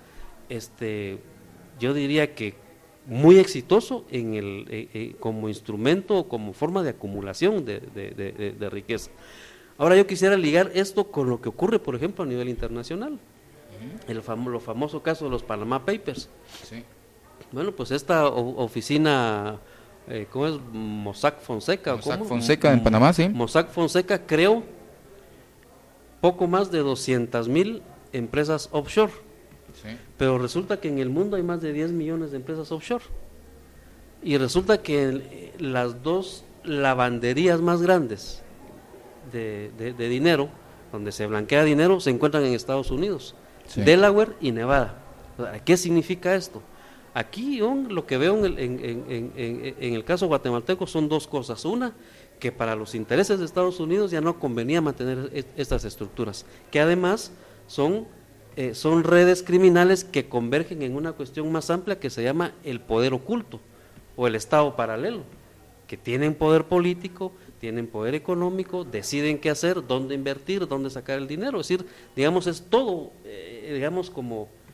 S2: yo diría que muy exitoso como instrumento o como forma de acumulación de riqueza. Ahora yo quisiera ligar esto con lo que ocurre, por ejemplo, a nivel internacional. El famoso caso de los Panama Papers. Sí. Bueno, pues esta oficina, ¿cómo es? Mossack Fonseca.
S1: Mossack Fonseca en Panamá, sí.
S2: Mossack Fonseca creó poco más de 200,000 empresas offshore. Sí. Pero resulta que en el mundo hay más de 10 millones de empresas offshore. Y resulta que las 2 lavanderías más grandes de dinero, donde se blanquea dinero, se encuentran en Estados Unidos. Sí. Delaware y Nevada. ¿Qué significa esto? Aquí lo que veo en el caso guatemalteco son 2 cosas. Una, que para los intereses de Estados Unidos ya no convenía mantener estas estructuras, que además son redes criminales que convergen en una cuestión más amplia que se llama el poder oculto o el Estado paralelo, que tienen poder político, tienen poder económico, deciden qué hacer, dónde invertir, dónde sacar el dinero. Es decir, digamos, es todo, digamos, como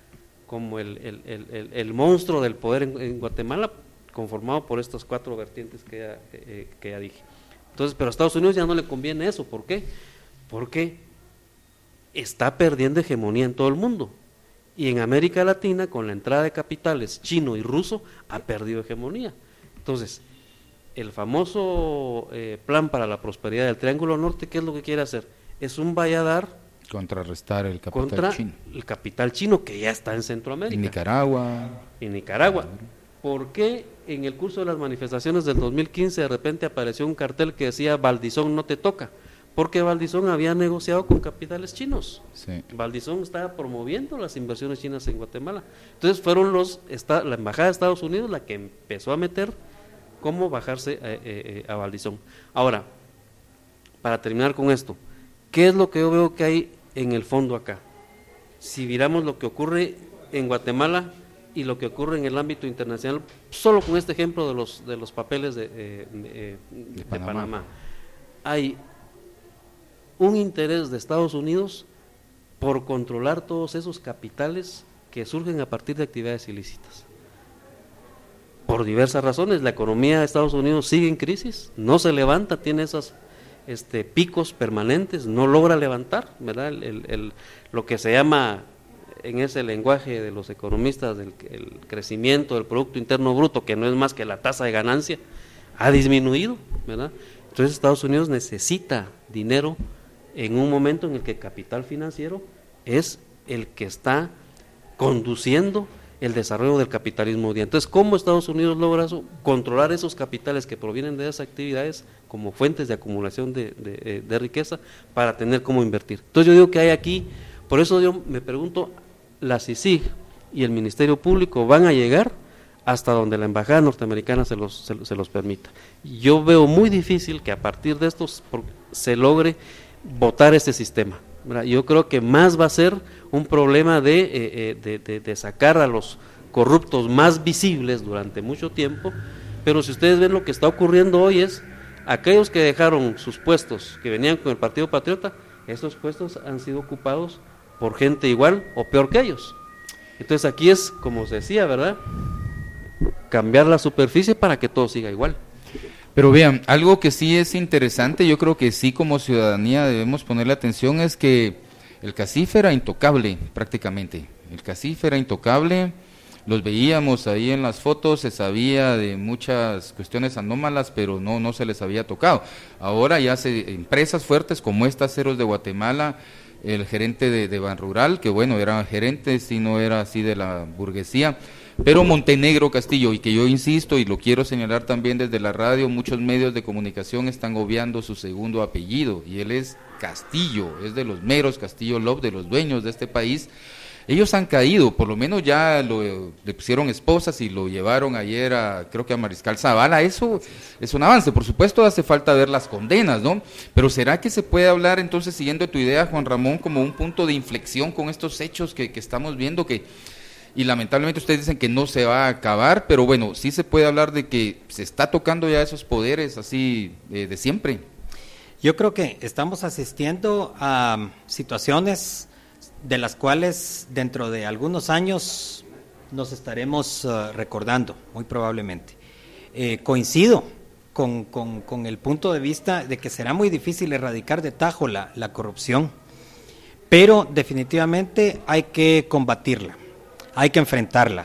S2: como el monstruo del poder en Guatemala, conformado por estas 4 vertientes que ya dije. Entonces, pero a Estados Unidos ya no le conviene eso. ¿Por qué? Porque está perdiendo hegemonía en todo el mundo. Y en América Latina, con la entrada de capitales chino y ruso, ha perdido hegemonía. Entonces, el famoso plan para la prosperidad del Triángulo Norte, ¿qué es lo que quiere hacer? Es un valladar
S1: contrarrestar el capital chino.
S2: El capital chino que ya está en Centroamérica.
S1: Y Nicaragua.
S2: ¿Por qué en el curso de las manifestaciones del 2015 de repente apareció un cartel que decía Valdizón no te toca? Porque Valdizón había negociado con capitales chinos.
S1: Sí.
S2: Valdizón estaba promoviendo las inversiones chinas en Guatemala. Entonces fueron la embajada de Estados Unidos la que empezó a meter cómo bajarse a Valdizón. Ahora, para terminar con esto, ¿qué es lo que yo veo que hay en el fondo acá? Si miramos lo que ocurre en Guatemala y lo que ocurre en el ámbito internacional, solo con este ejemplo de los papeles de Panamá, hay un interés de Estados Unidos por controlar todos esos capitales que surgen a partir de actividades ilícitas. Por diversas razones, la economía de Estados Unidos sigue en crisis, no se levanta, tiene esos picos permanentes, no logra levantar, ¿verdad? Lo que se llama en ese lenguaje de los economistas el crecimiento del Producto Interno Bruto, que no es más que la tasa de ganancia, ha disminuido, ¿verdad? Entonces Estados Unidos necesita dinero en un momento en el que el capital financiero es el que está conduciendo el desarrollo del capitalismo mundial. Entonces, ¿cómo Estados Unidos logra eso? Controlar esos capitales que provienen de esas actividades como fuentes de acumulación de riqueza para tener cómo invertir. Entonces yo digo que hay aquí, por eso yo me pregunto, la CICIG y el Ministerio Público van a llegar hasta donde la embajada norteamericana se los permita. Yo veo muy difícil que a partir de esto se logre votar este sistema, ¿verdad? Yo creo que más va a ser un problema de sacar a los corruptos más visibles durante mucho tiempo, pero si ustedes ven lo que está ocurriendo hoy es, aquellos que dejaron sus puestos, que venían con el Partido Patriota, esos puestos han sido ocupados por gente igual o peor que ellos. Entonces aquí es, como se decía, ¿verdad?, cambiar la superficie para que todo siga igual.
S1: Pero vean, algo que sí es interesante, yo creo que sí como ciudadanía debemos ponerle atención, es que el CACIF era intocable prácticamente. El CACIF era intocable, los veíamos ahí en las fotos, se sabía de muchas cuestiones anómalas, pero no se les había tocado. Ahora ya empresas fuertes como estas Aceros de Guatemala, el gerente de Banrural, que bueno, era gerente, si no era así de la burguesía, pero Montenegro Castillo, y que yo insisto y lo quiero señalar también desde la radio, muchos medios de comunicación están obviando su segundo apellido, y él es Castillo, es de los meros Castillo Love, de los dueños de este país. Ellos han caído, por lo menos ya le pusieron esposas y lo llevaron ayer creo que a Mariscal Zavala. Eso es un avance. Por supuesto hace falta ver las condenas, ¿no? Pero ¿será que se puede hablar entonces, siguiendo tu idea, Juan Ramón, como un punto de inflexión con estos hechos que estamos viendo, y lamentablemente ustedes dicen que no se va a acabar, pero bueno, sí se puede hablar de que se está tocando ya esos poderes así de siempre?
S4: Yo creo que estamos asistiendo a situaciones de las cuales dentro de algunos años nos estaremos recordando, muy probablemente. Coincido con el punto de vista de que será muy difícil erradicar de tajo la corrupción, pero definitivamente hay que combatirla, hay que enfrentarla.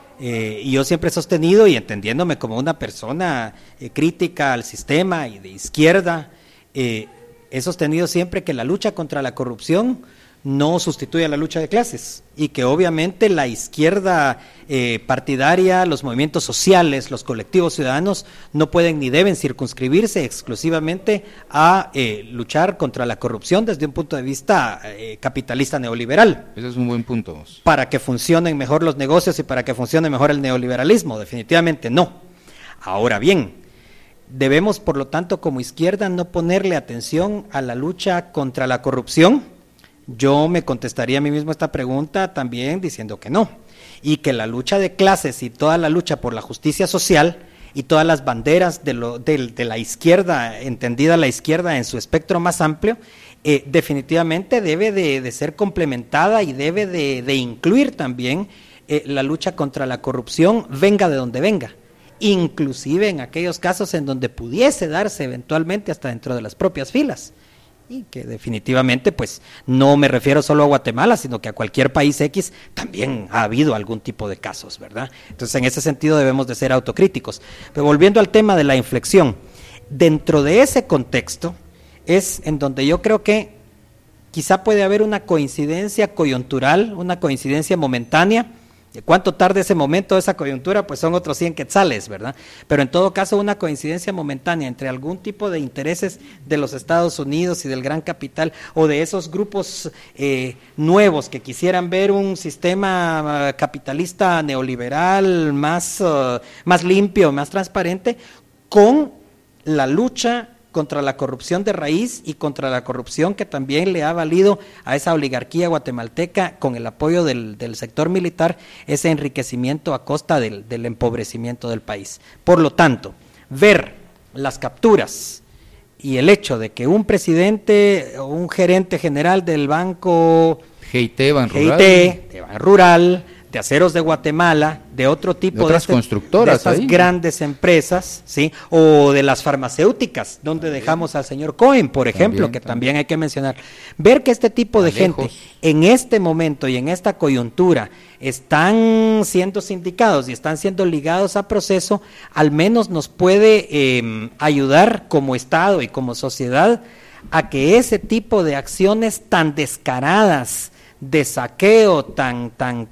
S4: Y yo siempre he sostenido, y entendiéndome como una persona crítica al sistema y de izquierda, he sostenido siempre que la lucha contra la corrupción no sustituye a la lucha de clases, y que obviamente la izquierda partidaria, los movimientos sociales, los colectivos ciudadanos no pueden ni deben circunscribirse exclusivamente a luchar contra la corrupción desde un punto de vista capitalista neoliberal.
S1: Ese es un buen punto.
S4: Para que funcionen mejor los negocios y para que funcione mejor el neoliberalismo, definitivamente no. Ahora bien, debemos por lo tanto como izquierda no ponerle atención a la lucha contra la corrupción. Yo me contestaría a mí mismo esta pregunta también diciendo que no, y que la lucha de clases y toda la lucha por la justicia social y todas las banderas de la izquierda, entendida la izquierda en su espectro más amplio, definitivamente debe de ser complementada y debe de incluir también la lucha contra la corrupción venga de donde venga, inclusive en aquellos casos en donde pudiese darse eventualmente hasta dentro de las propias filas. Y que definitivamente pues no me refiero solo a Guatemala, sino que a cualquier país X también ha habido algún tipo de casos, ¿verdad? Entonces en ese sentido debemos de ser autocríticos. Pero volviendo al tema de la inflexión, dentro de ese contexto es en donde yo creo que quizá puede haber una coincidencia coyuntural, una coincidencia momentánea. ¿De cuánto tarde ese momento, esa coyuntura? Pues son otros 100 quetzales, ¿verdad? Pero en todo caso una coincidencia momentánea entre algún tipo de intereses de los Estados Unidos y del gran capital, o de esos grupos nuevos que quisieran ver un sistema capitalista neoliberal más limpio, más transparente, con la lucha contra la corrupción de raíz y contra la corrupción que también le ha valido a esa oligarquía guatemalteca, con el apoyo del sector militar, ese enriquecimiento a costa del empobrecimiento del país. Por lo tanto, ver las capturas y el hecho de que un presidente o un gerente general del banco
S1: GIT Ban
S4: Rural, de Aceros de Guatemala, de otro tipo
S1: de otras constructoras,
S4: de estas grandes empresas, ¿sí? O de las farmacéuticas, donde dejamos al señor Cohen, por ejemplo, que también hay que mencionar. Ver que este tipo de gente en este momento y en esta coyuntura están siendo sindicados y están siendo ligados a proceso, al menos nos puede ayudar como Estado y como sociedad a que ese tipo de acciones tan descaradas, de saqueo tan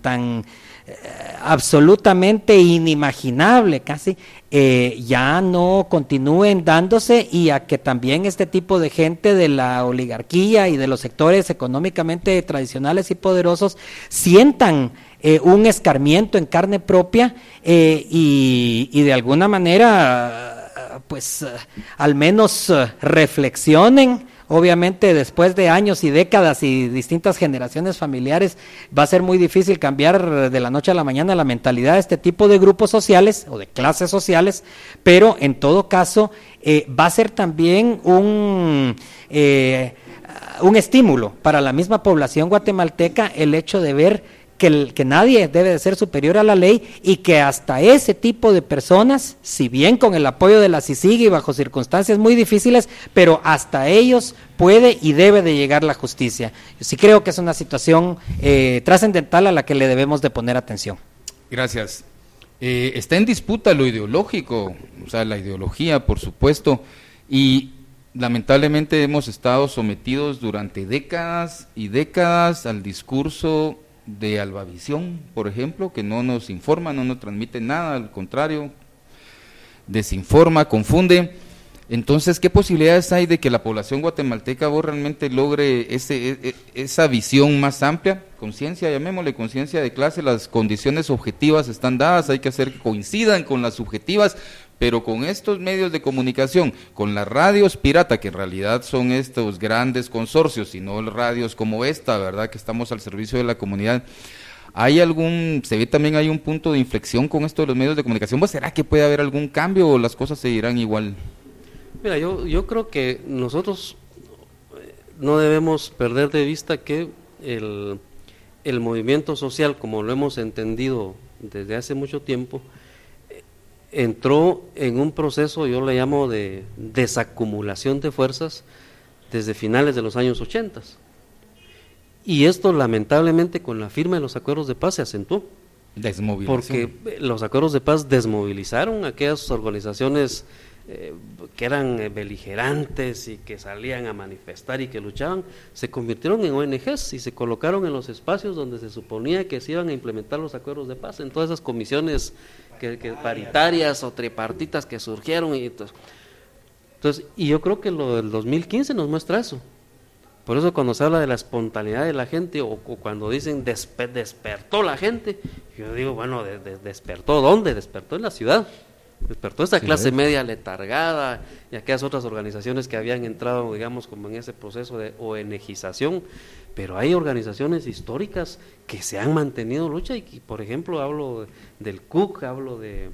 S4: absolutamente inimaginable casi, ya no continúen dándose, y a que también este tipo de gente de la oligarquía y de los sectores económicamente tradicionales y poderosos sientan un escarmiento en carne propia, y de alguna manera pues al menos reflexionen. Obviamente después de años y décadas y distintas generaciones familiares va a ser muy difícil cambiar de la noche a la mañana la mentalidad de este tipo de grupos sociales o de clases sociales, pero en todo caso va a ser también un estímulo para la misma población guatemalteca el hecho de ver que nadie debe de ser superior a la ley, y que hasta ese tipo de personas, si bien con el apoyo de la CICIG y bajo circunstancias muy difíciles, pero hasta ellos puede y debe de llegar la justicia. Yo sí creo que es una situación trascendental a la que le debemos de poner atención.
S1: Gracias. Está en disputa lo ideológico, o sea, la ideología, por supuesto, y lamentablemente hemos estado sometidos durante décadas y décadas al discurso de Albavisión, por ejemplo, que no nos informa, no nos transmite nada, al contrario, desinforma, confunde. Entonces, ¿qué posibilidades hay de que la población guatemalteca realmente logre esa visión más amplia? Conciencia, llamémosle conciencia de clase. Las condiciones objetivas están dadas, hay que hacer que coincidan con las subjetivas, pero con estos medios de comunicación, con las radios pirata, que en realidad son estos grandes consorcios, y no radios como esta, ¿verdad?, que estamos al servicio de la comunidad. Se ve también hay un punto de inflexión con esto de los medios de comunicación. ¿Pues será que puede haber algún cambio o las cosas seguirán igual?
S2: Mira, yo creo que nosotros no debemos perder de vista que el movimiento social, como lo hemos entendido desde hace mucho tiempo, entró en un proceso, yo le llamo de desacumulación de fuerzas, desde finales de los años 80. Y esto lamentablemente con la firma de los acuerdos de paz se acentuó.
S1: Desmovilización.
S2: Porque los acuerdos de paz desmovilizaron a aquellas organizaciones que eran beligerantes y que salían a manifestar y que luchaban, se convirtieron en ONGs y se colocaron en los espacios donde se suponía que se iban a implementar los acuerdos de paz, en todas esas comisiones que paritarias o tripartitas que surgieron. Entonces, y yo creo que lo del 2015 nos muestra eso. Por eso cuando se habla de la espontaneidad de la gente, o cuando dicen despertó la gente, yo digo, bueno, ¿despertó dónde? Despertó en la ciudad. Despertó esa clase media letargada y aquellas otras organizaciones que habían entrado, digamos, como en ese proceso de ONGización, pero hay organizaciones históricas que se han mantenido en lucha, y por ejemplo hablo del CUC, hablo de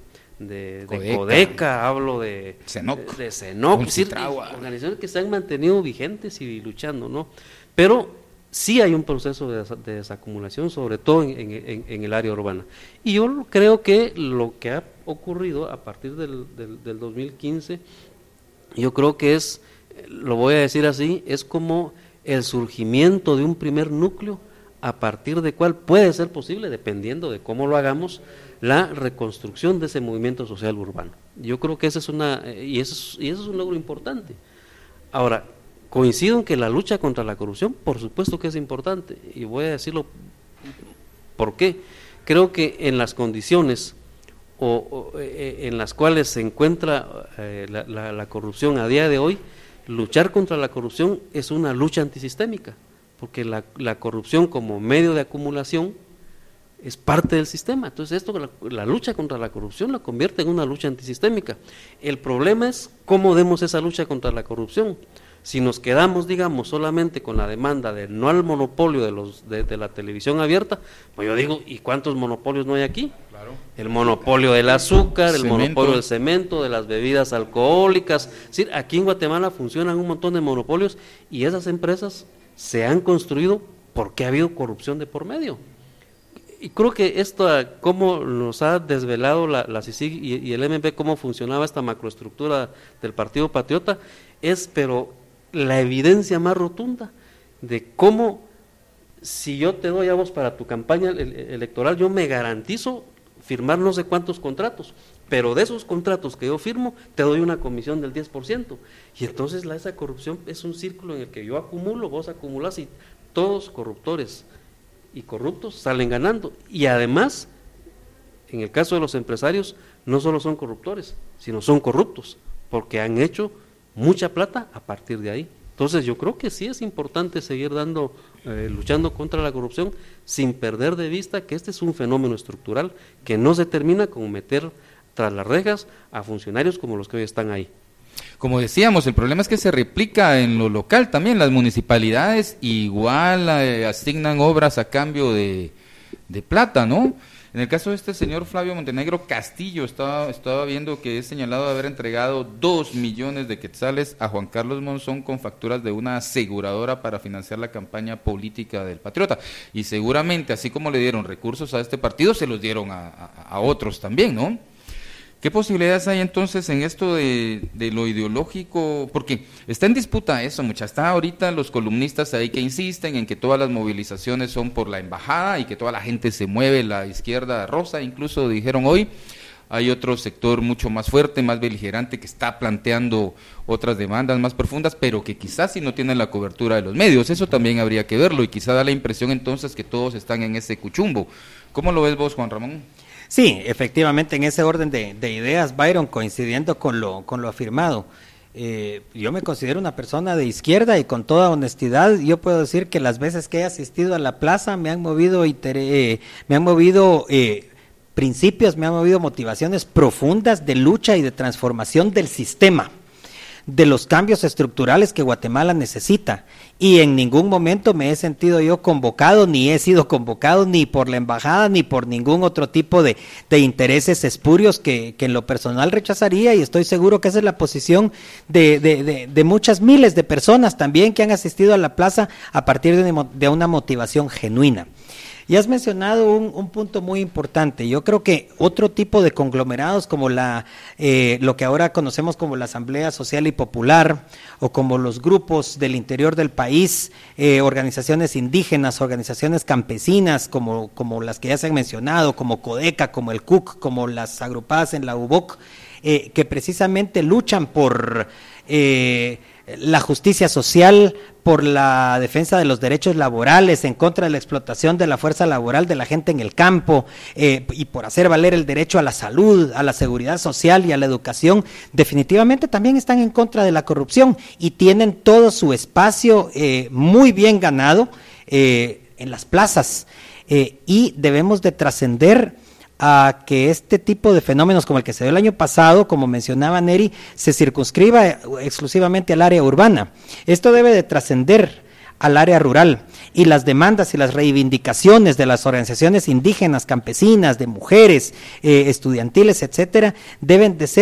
S2: Codeca, hablo de CENOC, organizaciones que se han mantenido vigentes y luchando, ¿no? Pero sí hay un proceso de desacumulación, sobre todo en el área urbana. Y yo creo que lo que ha ocurrido a partir del 2015, yo creo que es, lo voy a decir así, es como el surgimiento de un primer núcleo a partir de cual puede ser posible, dependiendo de cómo lo hagamos, la reconstrucción de ese movimiento social urbano. Yo creo que esa es eso es un logro importante. Ahora, coincido en que la lucha contra la corrupción, por supuesto que es importante, y voy a decirlo por qué. Creo que en las condiciones en las cuales se encuentra la corrupción a día de hoy, luchar contra la corrupción es una lucha antisistémica, porque la corrupción como medio de acumulación es parte del sistema. Entonces la lucha contra la corrupción la convierte en una lucha antisistémica. El problema es cómo demos esa lucha contra la corrupción. Si nos quedamos, digamos, solamente con la demanda de no al monopolio de la televisión abierta, pues yo digo, ¿y cuántos monopolios no hay aquí? Claro. El monopolio del azúcar, el monopolio del cemento, de las bebidas alcohólicas. Es decir, aquí en Guatemala funcionan un montón de monopolios y esas empresas se han construido porque ha habido corrupción de por medio. Y creo que esto, cómo nos ha desvelado la CICIG y el MP, cómo funcionaba esta macroestructura del Partido Patriota, pero la evidencia más rotunda de cómo, si yo te doy a vos para tu campaña electoral, yo me garantizo firmar no sé cuántos contratos, pero de esos contratos que yo firmo, te doy una comisión del 10%. Y entonces esa corrupción es un círculo en el que yo acumulo, vos acumulás y todos corruptores y corruptos salen ganando. Y además, en el caso de los empresarios, no solo son corruptores, sino son corruptos, porque han hecho mucha plata a partir de ahí. Entonces yo creo que sí es importante seguir luchando contra la corrupción sin perder de vista que este es un fenómeno estructural que no se termina con meter tras las rejas a funcionarios como los que hoy están ahí.
S1: Como decíamos, el problema es que se replica en lo local también. Las municipalidades igual asignan obras a cambio de plata, ¿no? En el caso de este señor Flavio Montenegro Castillo, estaba viendo que es señalado de haber entregado 2 millones de quetzales a Juan Carlos Monzón con facturas de una aseguradora para financiar la campaña política del Patriota. Y seguramente, así como le dieron recursos a este partido, se los dieron a otros también, ¿no? ¿Qué posibilidades hay entonces en esto de lo ideológico? Porque está en disputa eso, está ahorita los columnistas ahí que insisten en que todas las movilizaciones son por la embajada y que toda la gente se mueve, la izquierda rosa, incluso dijeron hoy. Hay otro sector mucho más fuerte, más beligerante, que está planteando otras demandas más profundas, pero que quizás sí no tienen la cobertura de los medios. Eso también habría que verlo y quizá da la impresión entonces que todos están en ese cuchumbo. ¿Cómo lo ves vos, Juan Ramón?
S4: Sí, efectivamente, en ese orden de ideas, Byron, coincidiendo con lo afirmado. Yo me considero una persona de izquierda y con toda honestidad yo puedo decir que las veces que he asistido a la plaza me han movido principios, me han movido motivaciones profundas de lucha y de transformación del sistema, de los cambios estructurales que Guatemala necesita, y en ningún momento me he sentido yo convocado, ni he sido convocado ni por la embajada, ni por ningún otro tipo de intereses espurios que en lo personal rechazaría, y estoy seguro que esa es la posición de muchas miles de personas también que han asistido a la plaza a partir de una motivación genuina. Y has mencionado un punto muy importante. Yo creo que otro tipo de conglomerados como lo que ahora conocemos como la Asamblea Social y Popular, o como los grupos del interior del país, organizaciones indígenas, organizaciones campesinas, como las que ya se han mencionado, como CODECA, como el CUC, como las agrupadas en la UBOC, que precisamente luchan por la justicia social, por la defensa de los derechos laborales, en contra de la explotación de la fuerza laboral de la gente en el campo, y por hacer valer el derecho a la salud, a la seguridad social y a la educación, definitivamente también están en contra de la corrupción y tienen todo su espacio muy bien ganado en las plazas, y debemos de trascender a que este tipo de fenómenos como el que se dio el año pasado, como mencionaba Neri, se circunscriba exclusivamente al área urbana. Esto debe de trascender al área rural, y las demandas y las reivindicaciones de las organizaciones indígenas, campesinas, de mujeres, estudiantiles, etcétera, deben de ser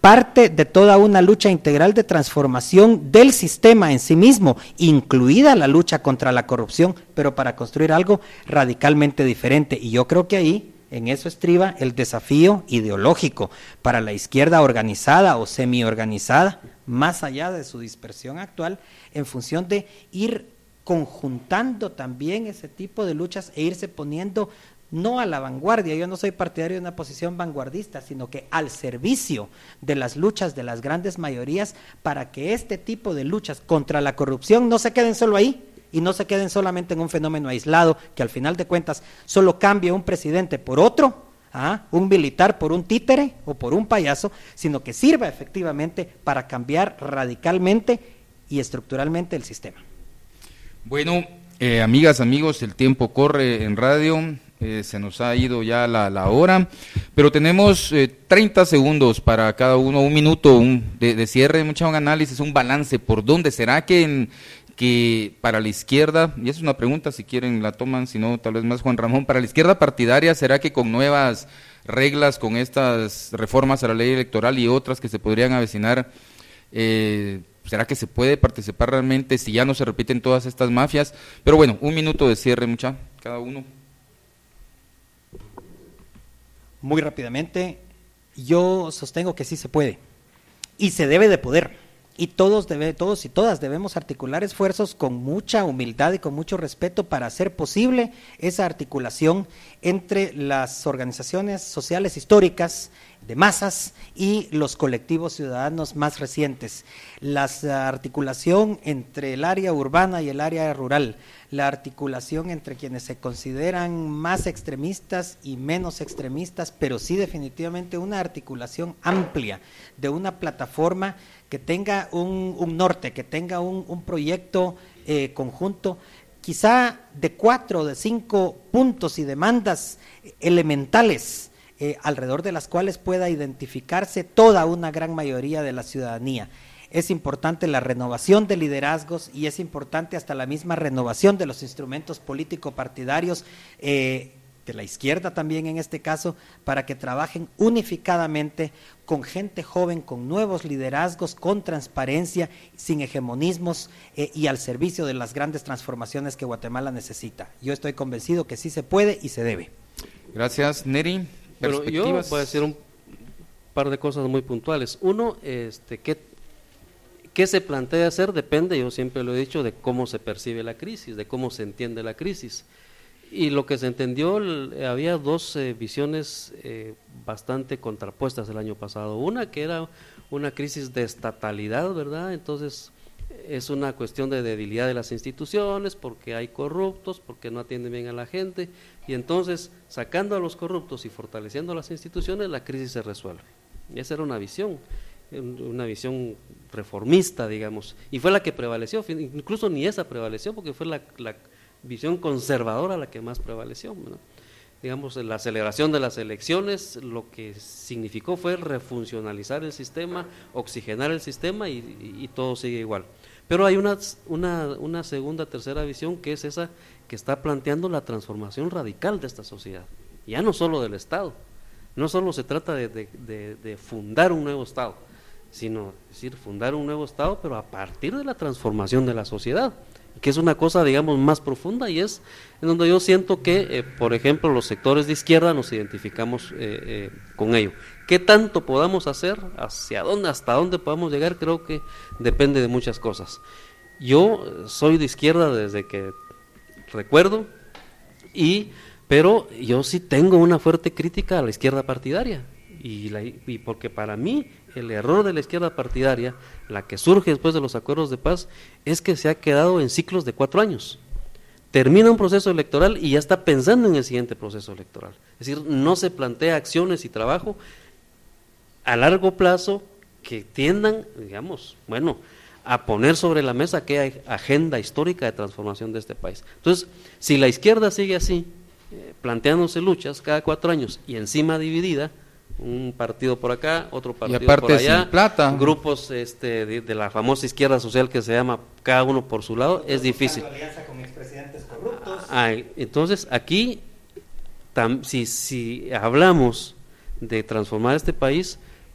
S4: parte de toda una lucha integral de transformación del sistema en sí mismo, incluida la lucha contra la corrupción, pero para construir algo radicalmente diferente. Y yo creo que ahí, en eso estriba el desafío ideológico para la izquierda organizada o semi-organizada, más allá de su dispersión actual, en función de ir conjuntando también ese tipo de luchas e irse poniendo no a la vanguardia. Yo no soy partidario de una posición vanguardista, sino que al servicio de las luchas de las grandes mayorías, para que este tipo de luchas contra la corrupción no se queden solo ahí y no se queden solamente en un fenómeno aislado, que al final de cuentas solo cambie un presidente por otro, un militar por un títere o por un payaso, sino que sirva efectivamente para cambiar radicalmente y estructuralmente el sistema.
S1: Bueno, amigas, amigos, el tiempo corre en radio, se nos ha ido ya la hora, pero tenemos 30 segundos para cada uno, un minuto de cierre, un análisis, un balance. ¿Por dónde será que para la izquierda, y es una pregunta, si quieren la toman, si no, tal vez más Juan Ramón, para la izquierda partidaria, será que con nuevas reglas, con estas reformas a la ley electoral y otras que se podrían avecinar, será que se puede participar realmente si ya no se repiten todas estas mafias? Pero bueno, un minuto de cierre, cada uno.
S4: Muy rápidamente, yo sostengo que sí se puede y se debe de poder, y todos y todas debemos articular esfuerzos con mucha humildad y con mucho respeto para hacer posible esa articulación entre las organizaciones sociales históricas de masas y los colectivos ciudadanos más recientes, la articulación entre el área urbana y el área rural, la articulación entre quienes se consideran más extremistas y menos extremistas, pero sí definitivamente una articulación amplia de una plataforma que tenga un norte, que tenga un proyecto conjunto, quizá de 4 o de 5 puntos y demandas elementales, alrededor de las cuales pueda identificarse toda una gran mayoría de la ciudadanía. Es importante la renovación de liderazgos y es importante hasta la misma renovación de los instrumentos político-partidarios, de la izquierda también en este caso, para que trabajen unificadamente con gente joven, con nuevos liderazgos, con transparencia, sin hegemonismos y al servicio de las grandes transformaciones que Guatemala necesita. Yo estoy convencido que sí se puede y se debe.
S1: Gracias, Neri.
S2: Pero yo voy a decir un par de cosas muy puntuales. Uno, ¿qué se plantea hacer? Depende, yo siempre lo he dicho, de cómo se percibe la crisis, de cómo se entiende la crisis. Y lo que se entendió, había dos visiones bastante contrapuestas el año pasado. Una que era una crisis de estatalidad, ¿verdad? Entonces es una cuestión de debilidad de las instituciones, porque hay corruptos, porque no atienden bien a la gente, y entonces sacando a los corruptos y fortaleciendo las instituciones, la crisis se resuelve. Y esa era una visión reformista, digamos, y fue la que prevaleció. Incluso ni esa prevaleció, porque fue la visión conservadora la que más prevaleció, ¿no? Digamos, la celebración de las elecciones lo que significó fue refuncionalizar el sistema, oxigenar el sistema y todo sigue igual. Pero hay una segunda, tercera visión, que es esa que está planteando la transformación radical de esta sociedad, ya no solo del Estado, no solo se trata de fundar un nuevo Estado, sino fundar un nuevo Estado, pero a partir de la transformación de la sociedad, que es una cosa, digamos, más profunda, y es en donde yo siento que, por ejemplo, los sectores de izquierda nos identificamos con ello. ¿Qué tanto podamos hacer? ¿Hasta dónde podamos llegar? Creo que depende de muchas cosas. Yo soy de izquierda desde que recuerdo, pero yo sí tengo una fuerte crítica a la izquierda partidaria, y porque para mí el error de la izquierda partidaria, la que surge después de los acuerdos de paz, es que se ha quedado en ciclos de 4 años. Termina un proceso electoral y ya está pensando en el siguiente proceso electoral. Es decir, no se plantea acciones y trabajo a largo plazo que tiendan, digamos, a poner sobre la mesa que hay agenda histórica de transformación de este país. Entonces, si la izquierda sigue así, planteándose luchas cada 4 años y encima dividida, un partido por acá, otro partido por allá,
S1: sin plata,
S2: grupos de la famosa izquierda social que se llama cada uno por su lado, es difícil.
S4: Alianza con expresidentes corruptos.
S2: Entonces aquí, si hablamos de transformar este país,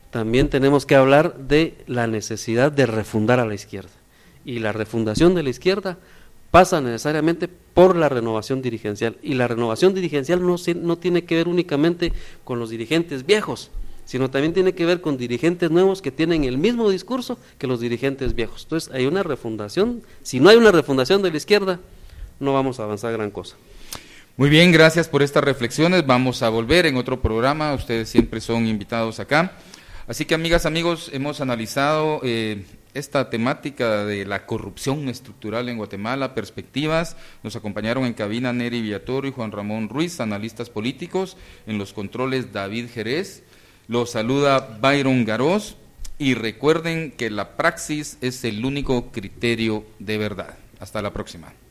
S2: también tenemos que hablar de la necesidad de refundar a la izquierda. Y la refundación de la izquierda pasa necesariamente por la renovación dirigencial. Y la renovación dirigencial no tiene que ver únicamente con los dirigentes viejos, sino también tiene que ver con dirigentes nuevos que tienen el mismo discurso que los dirigentes viejos. Entonces hay una refundación. Si no hay una refundación de la izquierda, no vamos a avanzar gran cosa.
S1: Muy bien, gracias por estas reflexiones. Vamos a volver en otro programa. Ustedes siempre son invitados acá. Así que, amigas, amigos, hemos analizado esta temática de la corrupción estructural en Guatemala, perspectivas. Nos acompañaron en cabina Neri Villatoro y Juan Ramón Ruiz, analistas políticos. En los controles, David Jerez. Los saluda Byron Garoz. Y recuerden que la praxis es el único criterio de verdad. Hasta la próxima.